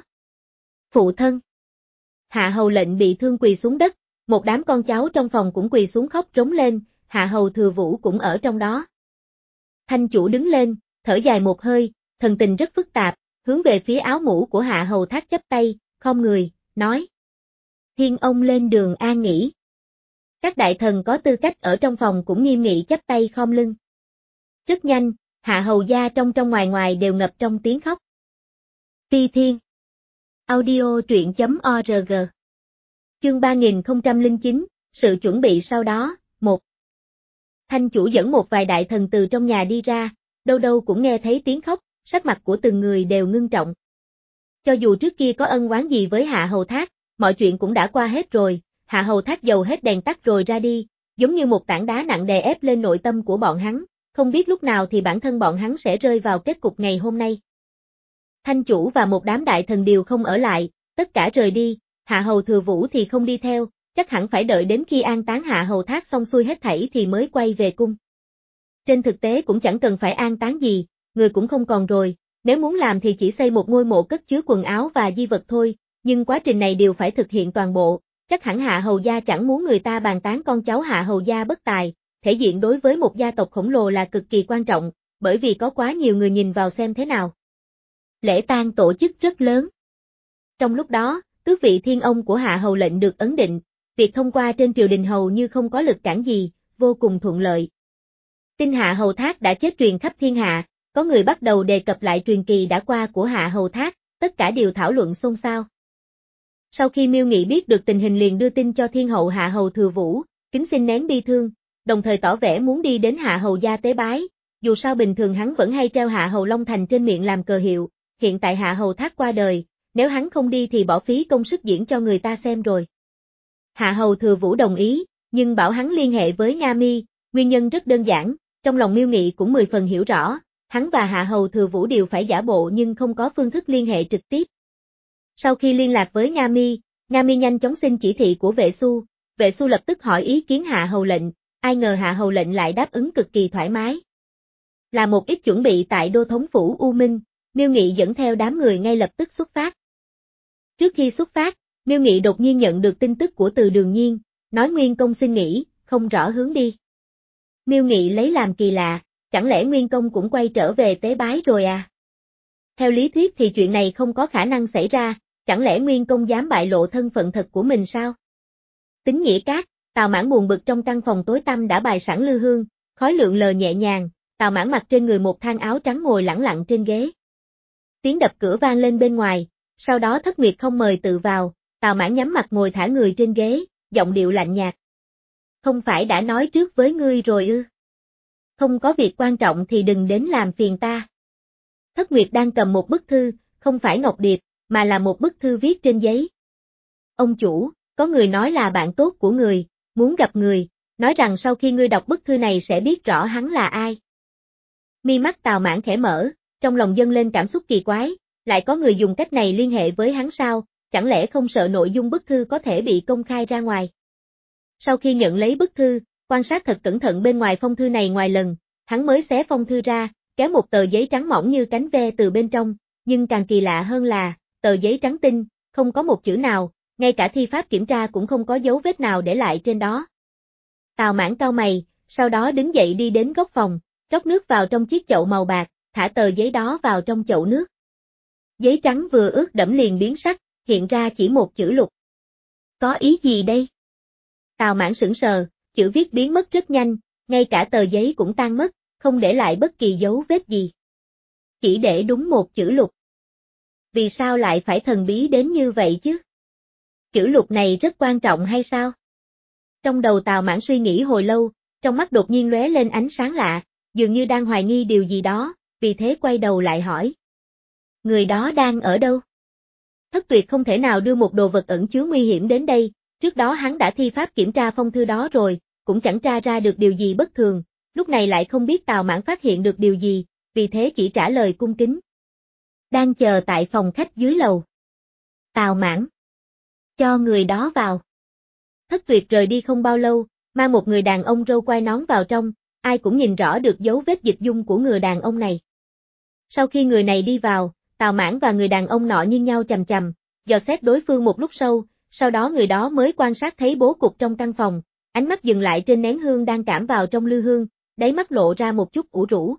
Phụ thân. Hạ Hầu Lệnh bị thương quỳ xuống đất, một đám con cháu trong phòng cũng quỳ xuống khóc trống lên, Hạ Hầu Thừa Vũ cũng ở trong đó. Thanh chủ đứng lên, thở dài một hơi, thần tình rất phức tạp, hướng về phía áo mũ của Hạ Hầu Thác chắp tay, khom người, nói. Thiên ông lên đường an nghỉ. Các đại thần có tư cách ở trong phòng cũng nghiêm nghị chắp tay khom lưng. Rất nhanh, Hạ Hầu gia trong trong ngoài ngoài đều ngập trong tiếng khóc. Phi Thiên. Audio truyện chấm org. Chương ba nghìn không trăm lẻ chín, sự chuẩn bị sau đó, một. Thanh chủ dẫn một vài đại thần từ trong nhà đi ra, đâu đâu cũng nghe thấy tiếng khóc, sắc mặt của từng người đều ngưng trọng. Cho dù trước kia có ân oán gì với Hạ Hầu Thác, mọi chuyện cũng đã qua hết rồi, Hạ Hầu Thác dầu hết đèn tắt rồi ra đi, giống như một tảng đá nặng đè ép lên nội tâm của bọn hắn, không biết lúc nào thì bản thân bọn hắn sẽ rơi vào kết cục ngày hôm nay. Thanh chủ và một đám đại thần đều không ở lại, tất cả rời đi, Hạ Hầu Thừa Vũ thì không đi theo, chắc hẳn phải đợi đến khi an táng Hạ Hầu Thác xong xuôi hết thảy thì mới quay về cung. Trên thực tế cũng chẳng cần phải an táng gì, người cũng không còn rồi, nếu muốn làm thì chỉ xây một ngôi mộ cất chứa quần áo và di vật thôi, nhưng quá trình này đều phải thực hiện toàn bộ, chắc hẳn Hạ Hầu gia chẳng muốn người ta bàn tán con cháu Hạ Hầu gia bất tài, thể diện đối với một gia tộc khổng lồ là cực kỳ quan trọng, bởi vì có quá nhiều người nhìn vào xem thế nào. Lễ tang tổ chức rất lớn. Trong lúc đó, tước vị thiên ông của Hạ Hầu Lệnh được ấn định, việc thông qua trên triều đình hầu như không có lực cản gì, vô cùng thuận lợi. Tin Hạ Hầu Thác đã chết truyền khắp thiên hạ, có người bắt đầu đề cập lại truyền kỳ đã qua của Hạ Hầu Thác, tất cả đều thảo luận xôn xao. Sau khi Miêu Nghị biết được tình hình liền đưa tin cho Thiên hậu Hạ Hầu Thừa Vũ, kính xin nén bi thương, đồng thời tỏ vẻ muốn đi đến Hạ Hầu gia tế bái, dù sao bình thường hắn vẫn hay treo Hạ Hầu Long Thành trên miệng làm cờ hiệu, hiện tại Hạ Hầu Thác qua đời, nếu hắn không đi thì bỏ phí công sức diễn cho người ta xem rồi. Hạ Hầu Thừa Vũ đồng ý, nhưng bảo hắn liên hệ với Nga Mi, nguyên nhân rất đơn giản, trong lòng Miêu Nghị cũng mười phần hiểu rõ, hắn và Hạ Hầu Thừa Vũ đều phải giả bộ nhưng không có phương thức liên hệ trực tiếp. Sau khi liên lạc với Nga Mi, Nga Mi nhanh chóng xin chỉ thị của Vệ Xu, Vệ Xu lập tức hỏi ý kiến Hạ Hầu lệnh, ai ngờ Hạ Hầu lệnh lại đáp ứng cực kỳ thoải mái. Là một ít chuẩn bị tại đô thống phủ U Minh, Miêu Nghị dẫn theo đám người ngay lập tức xuất phát. Trước khi xuất phát, Miêu Nghị đột nhiên nhận được tin tức của Từ Đường Nhiên, nói Nguyên Công xin nghỉ, không rõ hướng đi. Miêu Nghị lấy làm kỳ lạ, chẳng lẽ Nguyên Công cũng quay trở về tế bái rồi à? Theo lý thuyết thì chuyện này không có khả năng xảy ra, chẳng lẽ Nguyên Công dám bại lộ thân phận thật của mình sao? Tính Nghĩa Cát, Tào Mãn buồn bực trong căn phòng tối tăm đã bày sẵn lư hương, khói lượn lờ nhẹ nhàng, Tào Mãn mặc trên người một than áo trắng ngồi lẳng lặng trên ghế. Tiếng đập cửa vang lên bên ngoài, sau đó Thất Nguyệt không mời tự vào, Tào Mãn nhắm mặt ngồi thả người trên ghế, giọng điệu lạnh nhạt. Không phải đã nói trước với ngươi rồi ư? Không có việc quan trọng thì đừng đến làm phiền ta. Thất Nguyệt đang cầm một bức thư, không phải ngọc điệp, mà là một bức thư viết trên giấy. Ông chủ, có người nói là bạn tốt của người, muốn gặp người, nói rằng sau khi ngươi đọc bức thư này sẽ biết rõ hắn là ai. Mi mắt Tào Mãn khẽ mở, trong lòng dâng lên cảm xúc kỳ quái, lại có người dùng cách này liên hệ với hắn sao, chẳng lẽ không sợ nội dung bức thư có thể bị công khai ra ngoài. Sau khi nhận lấy bức thư, quan sát thật cẩn thận bên ngoài phong thư này ngoài lần, hắn mới xé phong thư ra, kéo một tờ giấy trắng mỏng như cánh ve từ bên trong, nhưng càng kỳ lạ hơn là, tờ giấy trắng tinh, không có một chữ nào, ngay cả thi pháp kiểm tra cũng không có dấu vết nào để lại trên đó. Tào Mãn cau mày, sau đó đứng dậy đi đến góc phòng, rót nước vào trong chiếc chậu màu bạc, thả tờ giấy đó vào trong chậu nước. Giấy trắng vừa ướt đẫm liền biến sắc, hiện ra chỉ một chữ lục. Có ý gì đây? Tào Mãn sững sờ, chữ viết biến mất rất nhanh, ngay cả tờ giấy cũng tan mất, không để lại bất kỳ dấu vết gì. Chỉ để đúng một chữ lục. Vì sao lại phải thần bí đến như vậy chứ? Chữ lục này rất quan trọng hay sao? Trong đầu Tào Mãn suy nghĩ hồi lâu, trong mắt đột nhiên lóe lên ánh sáng lạ, dường như đang hoài nghi điều gì đó, vì thế quay đầu lại hỏi. Người đó đang ở đâu? Thất Tuyệt không thể nào đưa một đồ vật ẩn chứa nguy hiểm đến đây, trước đó hắn đã thi pháp kiểm tra phong thư đó rồi, cũng chẳng tra ra được điều gì bất thường, lúc này lại không biết Tào Mãn phát hiện được điều gì, vì thế chỉ trả lời cung kính. Đang chờ tại phòng khách dưới lầu. Tào Mãn. Cho người đó vào. Thất Tuyệt rời đi không bao lâu, mang một người đàn ông râu quai nón vào trong, ai cũng nhìn rõ được dấu vết dịch dung của người đàn ông này. Sau khi người này đi vào, Tào Mãn và người đàn ông nọ nhìn nhau chằm chằm, dò xét đối phương một lúc sau, sau đó người đó mới quan sát thấy bố cục trong căn phòng, ánh mắt dừng lại trên nén hương đang cảm vào trong lư hương, đáy mắt lộ ra một chút ủ rũ.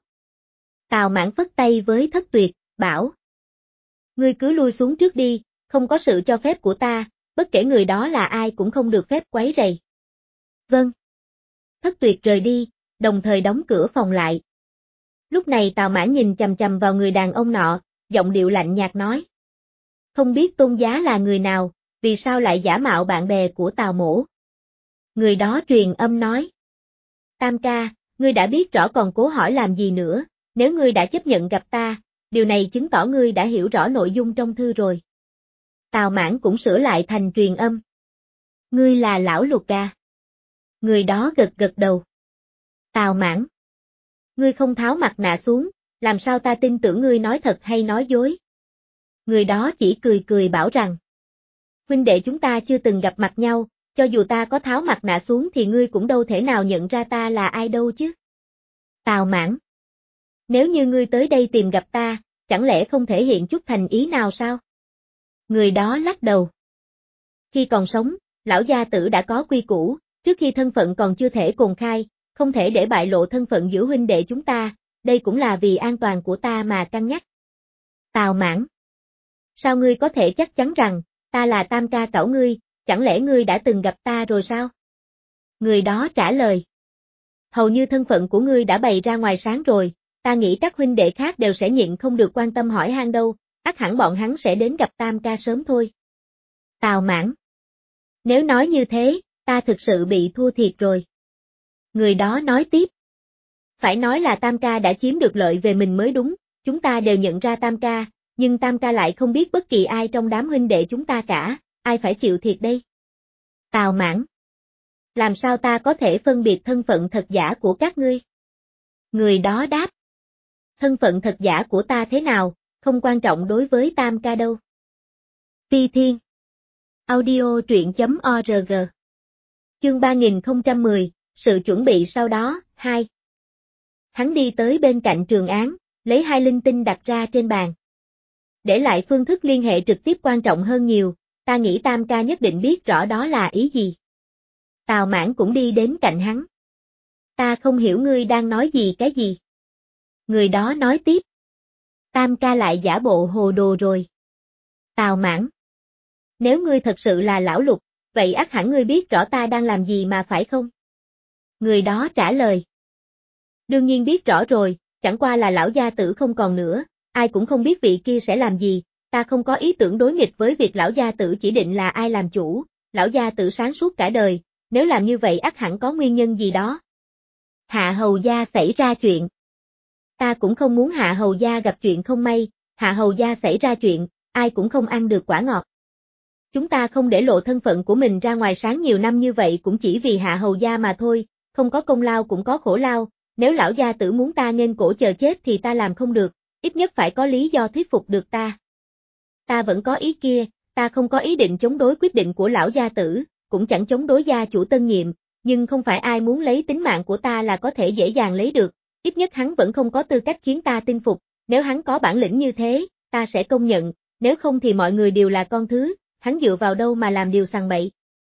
Tào Mãn phất tay với Thất Tuyệt, bảo. Ngươi cứ lui xuống trước đi, không có sự cho phép của ta, bất kể người đó là ai cũng không được phép quấy rầy. Vâng. Thất Tuyệt rời đi, đồng thời đóng cửa phòng lại. Lúc này Tào Mãn nhìn chằm chằm vào người đàn ông nọ, giọng điệu lạnh nhạt nói. Không biết Tôn Giá là người nào, vì sao lại giả mạo bạn bè của Tào Mỗ? Người đó truyền âm nói. Tam ca, ngươi đã biết rõ còn cố hỏi làm gì nữa, nếu ngươi đã chấp nhận gặp ta, điều này chứng tỏ ngươi đã hiểu rõ nội dung trong thư rồi. Tào Mãn cũng sửa lại thành truyền âm. Ngươi là lão Lục à? Người đó gật gật đầu. Tào Mãn. Ngươi không tháo mặt nạ xuống, làm sao ta tin tưởng ngươi nói thật hay nói dối? Người đó chỉ cười cười bảo rằng. Huynh đệ chúng ta chưa từng gặp mặt nhau, cho dù ta có tháo mặt nạ xuống thì ngươi cũng đâu thể nào nhận ra ta là ai đâu chứ. Tào Mãn. Nếu như ngươi tới đây tìm gặp ta, chẳng lẽ không thể hiện chút thành ý nào sao? Người đó lắc đầu. Khi còn sống, lão gia tử đã có quy củ, trước khi thân phận còn chưa thể công khai, không thể để bại lộ thân phận giữa huynh đệ chúng ta, đây cũng là vì an toàn của ta mà cân nhắc. Tào Mãn. Sao ngươi có thể chắc chắn rằng, ta là tam ca cẩu ngươi, chẳng lẽ ngươi đã từng gặp ta rồi sao? Người đó trả lời. Hầu như thân phận của ngươi đã bày ra ngoài sáng rồi, ta nghĩ các huynh đệ khác đều sẽ nhịn không được quan tâm hỏi han đâu, ắt hẳn bọn hắn sẽ đến gặp Tam ca sớm thôi. Tào Mãn. Nếu nói như thế, ta thực sự bị thua thiệt rồi. Người đó nói tiếp. Phải nói là Tam ca đã chiếm được lợi về mình mới đúng, chúng ta đều nhận ra Tam ca, nhưng Tam ca lại không biết bất kỳ ai trong đám huynh đệ chúng ta cả, ai phải chịu thiệt đây? Tào Mãn. Làm sao ta có thể phân biệt thân phận thật giả của các ngươi? Người đó đáp. Thân phận thật giả của ta thế nào, không quan trọng đối với Tam ca đâu. Phi Thiên. Audio truyện chấm org. Chương ba nghìn không trăm mười, sự chuẩn bị sau đó, hai. Hắn đi tới bên cạnh Trường Án, lấy hai linh tinh đặt ra trên bàn. Để lại phương thức liên hệ trực tiếp quan trọng hơn nhiều, ta nghĩ Tam ca nhất định biết rõ đó là ý gì. Tào Mãn cũng đi đến cạnh hắn. Ta không hiểu ngươi đang nói gì cái gì. Người đó nói tiếp. Tam ca lại giả bộ hồ đồ rồi. Tào Mãn. Nếu ngươi thật sự là lão Lục, vậy ắt hẳn ngươi biết rõ ta đang làm gì mà phải không? Người đó trả lời. Đương nhiên biết rõ rồi, chẳng qua là lão gia tử không còn nữa, ai cũng không biết vị kia sẽ làm gì, ta không có ý tưởng đối nghịch với việc lão gia tử chỉ định là ai làm chủ, lão gia tử sáng suốt cả đời, nếu làm như vậy ắt hẳn có nguyên nhân gì đó. Hạ hầu gia xảy ra chuyện. Ta cũng không muốn hạ hầu gia gặp chuyện không may, hạ hầu gia xảy ra chuyện, ai cũng không ăn được quả ngọt. Chúng ta không để lộ thân phận của mình ra ngoài sáng nhiều năm như vậy cũng chỉ vì hạ hầu gia mà thôi, không có công lao cũng có khổ lao, nếu lão gia tử muốn ta nghênh cổ chờ chết thì ta làm không được, ít nhất phải có lý do thuyết phục được ta. Ta vẫn có ý kia, ta không có ý định chống đối quyết định của lão gia tử, cũng chẳng chống đối gia chủ tân nhiệm, nhưng không phải ai muốn lấy tính mạng của ta là có thể dễ dàng lấy được, ít nhất hắn vẫn không có tư cách khiến ta tin phục, nếu hắn có bản lĩnh như thế, ta sẽ công nhận, nếu không thì mọi người đều là con thứ, hắn dựa vào đâu mà làm điều sằng bậy.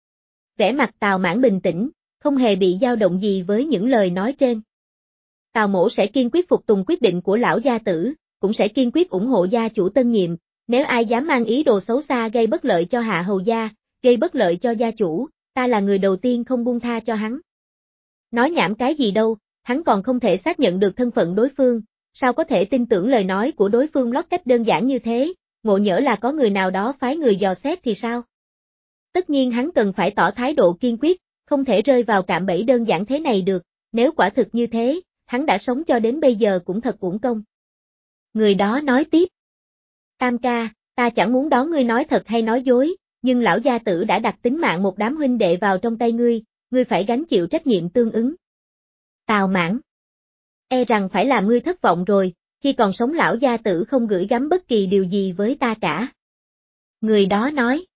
Vẻ mặt Tào Mãn bình tĩnh, không hề bị dao động gì với những lời nói trên. Tào mỗ sẽ kiên quyết phục tùng quyết định của lão gia tử, cũng sẽ kiên quyết ủng hộ gia chủ tân nhiệm, nếu ai dám mang ý đồ xấu xa gây bất lợi cho hạ hầu gia, gây bất lợi cho gia chủ, ta là người đầu tiên không buông tha cho hắn. Nói nhảm cái gì đâu, hắn còn không thể xác nhận được thân phận đối phương, sao có thể tin tưởng lời nói của đối phương lót cách đơn giản như thế, ngộ nhỡ là có người nào đó phái người dò xét thì sao? Tất nhiên hắn cần phải tỏ thái độ kiên quyết, không thể rơi vào cạm bẫy đơn giản thế này được, nếu quả thực như thế, hắn đã sống cho đến bây giờ cũng thật uổng công. Người đó nói tiếp. Tam ca, ta chẳng muốn đó ngươi nói thật hay nói dối, nhưng lão gia tử đã đặt tính mạng một đám huynh đệ vào trong tay ngươi, ngươi phải gánh chịu trách nhiệm tương ứng. Tào Mãn. E rằng phải làm ngươi thất vọng rồi, khi còn sống lão gia tử không gửi gắm bất kỳ điều gì với ta cả. Người đó nói.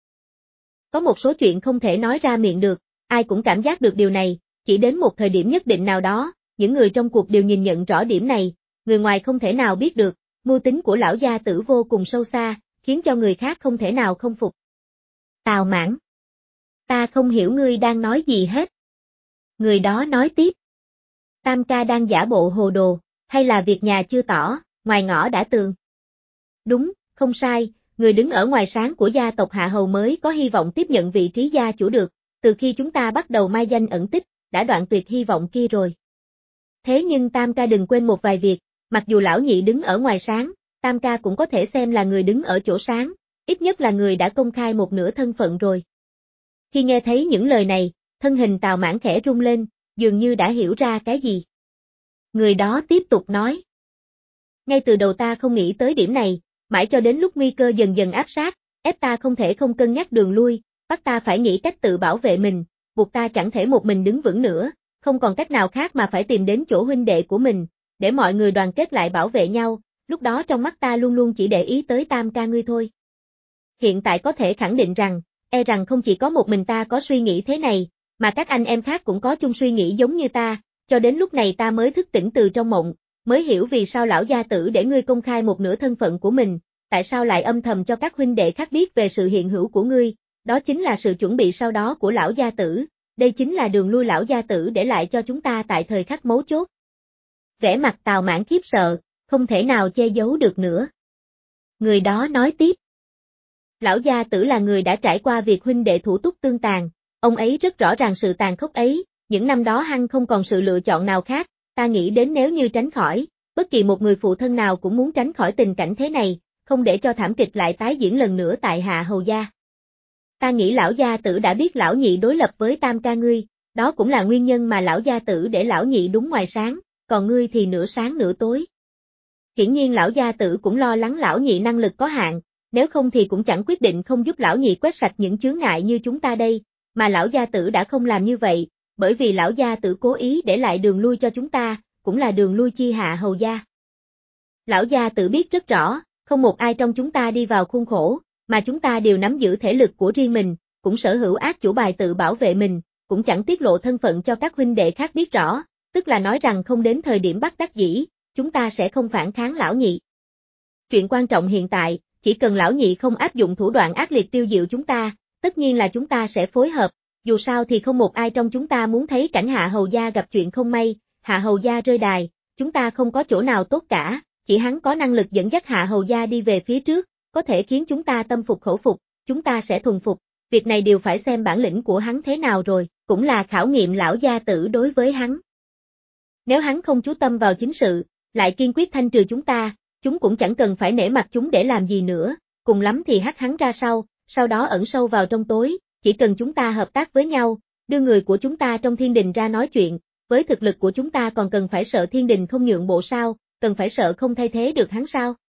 Có một số chuyện không thể nói ra miệng được, ai cũng cảm giác được điều này, chỉ đến một thời điểm nhất định nào đó, những người trong cuộc đều nhìn nhận rõ điểm này, người ngoài không thể nào biết được, mưu tính của lão gia tử vô cùng sâu xa, khiến cho người khác không thể nào không phục. Tào Mãn. Ta không hiểu ngươi đang nói gì hết. Người đó nói tiếp. Tam ca đang giả bộ hồ đồ, hay là việc nhà chưa tỏ, ngoài ngõ đã tường. Đúng, không sai, người đứng ở ngoài sáng của gia tộc Hạ Hầu mới có hy vọng tiếp nhận vị trí gia chủ được, từ khi chúng ta bắt đầu mai danh ẩn tích, đã đoạn tuyệt hy vọng kia rồi. Thế nhưng Tam ca đừng quên một vài việc, mặc dù lão nhị đứng ở ngoài sáng, Tam ca cũng có thể xem là người đứng ở chỗ sáng, ít nhất là người đã công khai một nửa thân phận rồi. Khi nghe thấy những lời này, thân hình Tào Mãn khẽ rung lên, dường như đã hiểu ra cái gì. Người đó tiếp tục nói. Ngay từ đầu ta không nghĩ tới điểm này, mãi cho đến lúc nguy cơ dần dần áp sát, ép ta không thể không cân nhắc đường lui, bắt ta phải nghĩ cách tự bảo vệ mình, buộc ta chẳng thể một mình đứng vững nữa, không còn cách nào khác mà phải tìm đến chỗ huynh đệ của mình, để mọi người đoàn kết lại bảo vệ nhau, lúc đó trong mắt ta luôn luôn chỉ để ý tới Tam ca ngươi thôi. Hiện tại có thể khẳng định rằng, e rằng không chỉ có một mình ta có suy nghĩ thế này, mà các anh em khác cũng có chung suy nghĩ giống như ta, cho đến lúc này ta mới thức tỉnh từ trong mộng, mới hiểu vì sao lão gia tử để ngươi công khai một nửa thân phận của mình, tại sao lại âm thầm cho các huynh đệ khác biết về sự hiện hữu của ngươi, đó chính là sự chuẩn bị sau đó của lão gia tử, đây chính là đường lui lão gia tử để lại cho chúng ta tại thời khắc mấu chốt. Vẻ mặt Tào Mãn khiếp sợ, không thể nào che giấu được nữa. Người đó nói tiếp. Lão gia tử là người đã trải qua việc huynh đệ thủ túc tương tàn, ông ấy rất rõ ràng sự tàn khốc ấy, những năm đó hắn không còn sự lựa chọn nào khác, ta nghĩ đến nếu như tránh khỏi, bất kỳ một người phụ thân nào cũng muốn tránh khỏi tình cảnh thế này, không để cho thảm kịch lại tái diễn lần nữa tại Hạ Hầu gia. Ta nghĩ lão gia tử đã biết lão nhị đối lập với tam ca ngươi, đó cũng là nguyên nhân mà lão gia tử để lão nhị đúng ngoài sáng, còn ngươi thì nửa sáng nửa tối. Hiển nhiên lão gia tử cũng lo lắng lão nhị năng lực có hạn, nếu không thì cũng chẳng quyết định không giúp lão nhị quét sạch những chướng ngại như chúng ta đây, mà lão gia tử đã không làm như vậy, bởi vì lão gia tử cố ý để lại đường lui cho chúng ta, cũng là đường lui chi Hạ Hầu gia. Lão gia tử biết rất rõ, không một ai trong chúng ta đi vào khuôn khổ, mà chúng ta đều nắm giữ thể lực của riêng mình, cũng sở hữu ác chủ bài tự bảo vệ mình, cũng chẳng tiết lộ thân phận cho các huynh đệ khác biết rõ, tức là nói rằng không đến thời điểm bắt đắc dĩ, chúng ta sẽ không phản kháng lão nhị. Chuyện quan trọng hiện tại, chỉ cần lão nhị không áp dụng thủ đoạn ác liệt tiêu diệu chúng ta, tất nhiên là chúng ta sẽ phối hợp, dù sao thì không một ai trong chúng ta muốn thấy cảnh Hạ Hầu gia gặp chuyện không may, Hạ Hầu gia rơi đài, chúng ta không có chỗ nào tốt cả, chỉ hắn có năng lực dẫn dắt Hạ Hầu gia đi về phía trước, có thể khiến chúng ta tâm phục khẩu phục, chúng ta sẽ thuần phục, việc này đều phải xem bản lĩnh của hắn thế nào rồi, cũng là khảo nghiệm lão gia tử đối với hắn. Nếu hắn không chú tâm vào chính sự, lại kiên quyết thanh trừ chúng ta, chúng cũng chẳng cần phải nể mặt chúng để làm gì nữa, cùng lắm thì hắt hắn ra sau, sau đó ẩn sâu vào trong tối, chỉ cần chúng ta hợp tác với nhau, đưa người của chúng ta trong thiên đình ra nói chuyện, với thực lực của chúng ta còn cần phải sợ thiên đình không nhượng bộ sao, cần phải sợ không thay thế được hắn sao?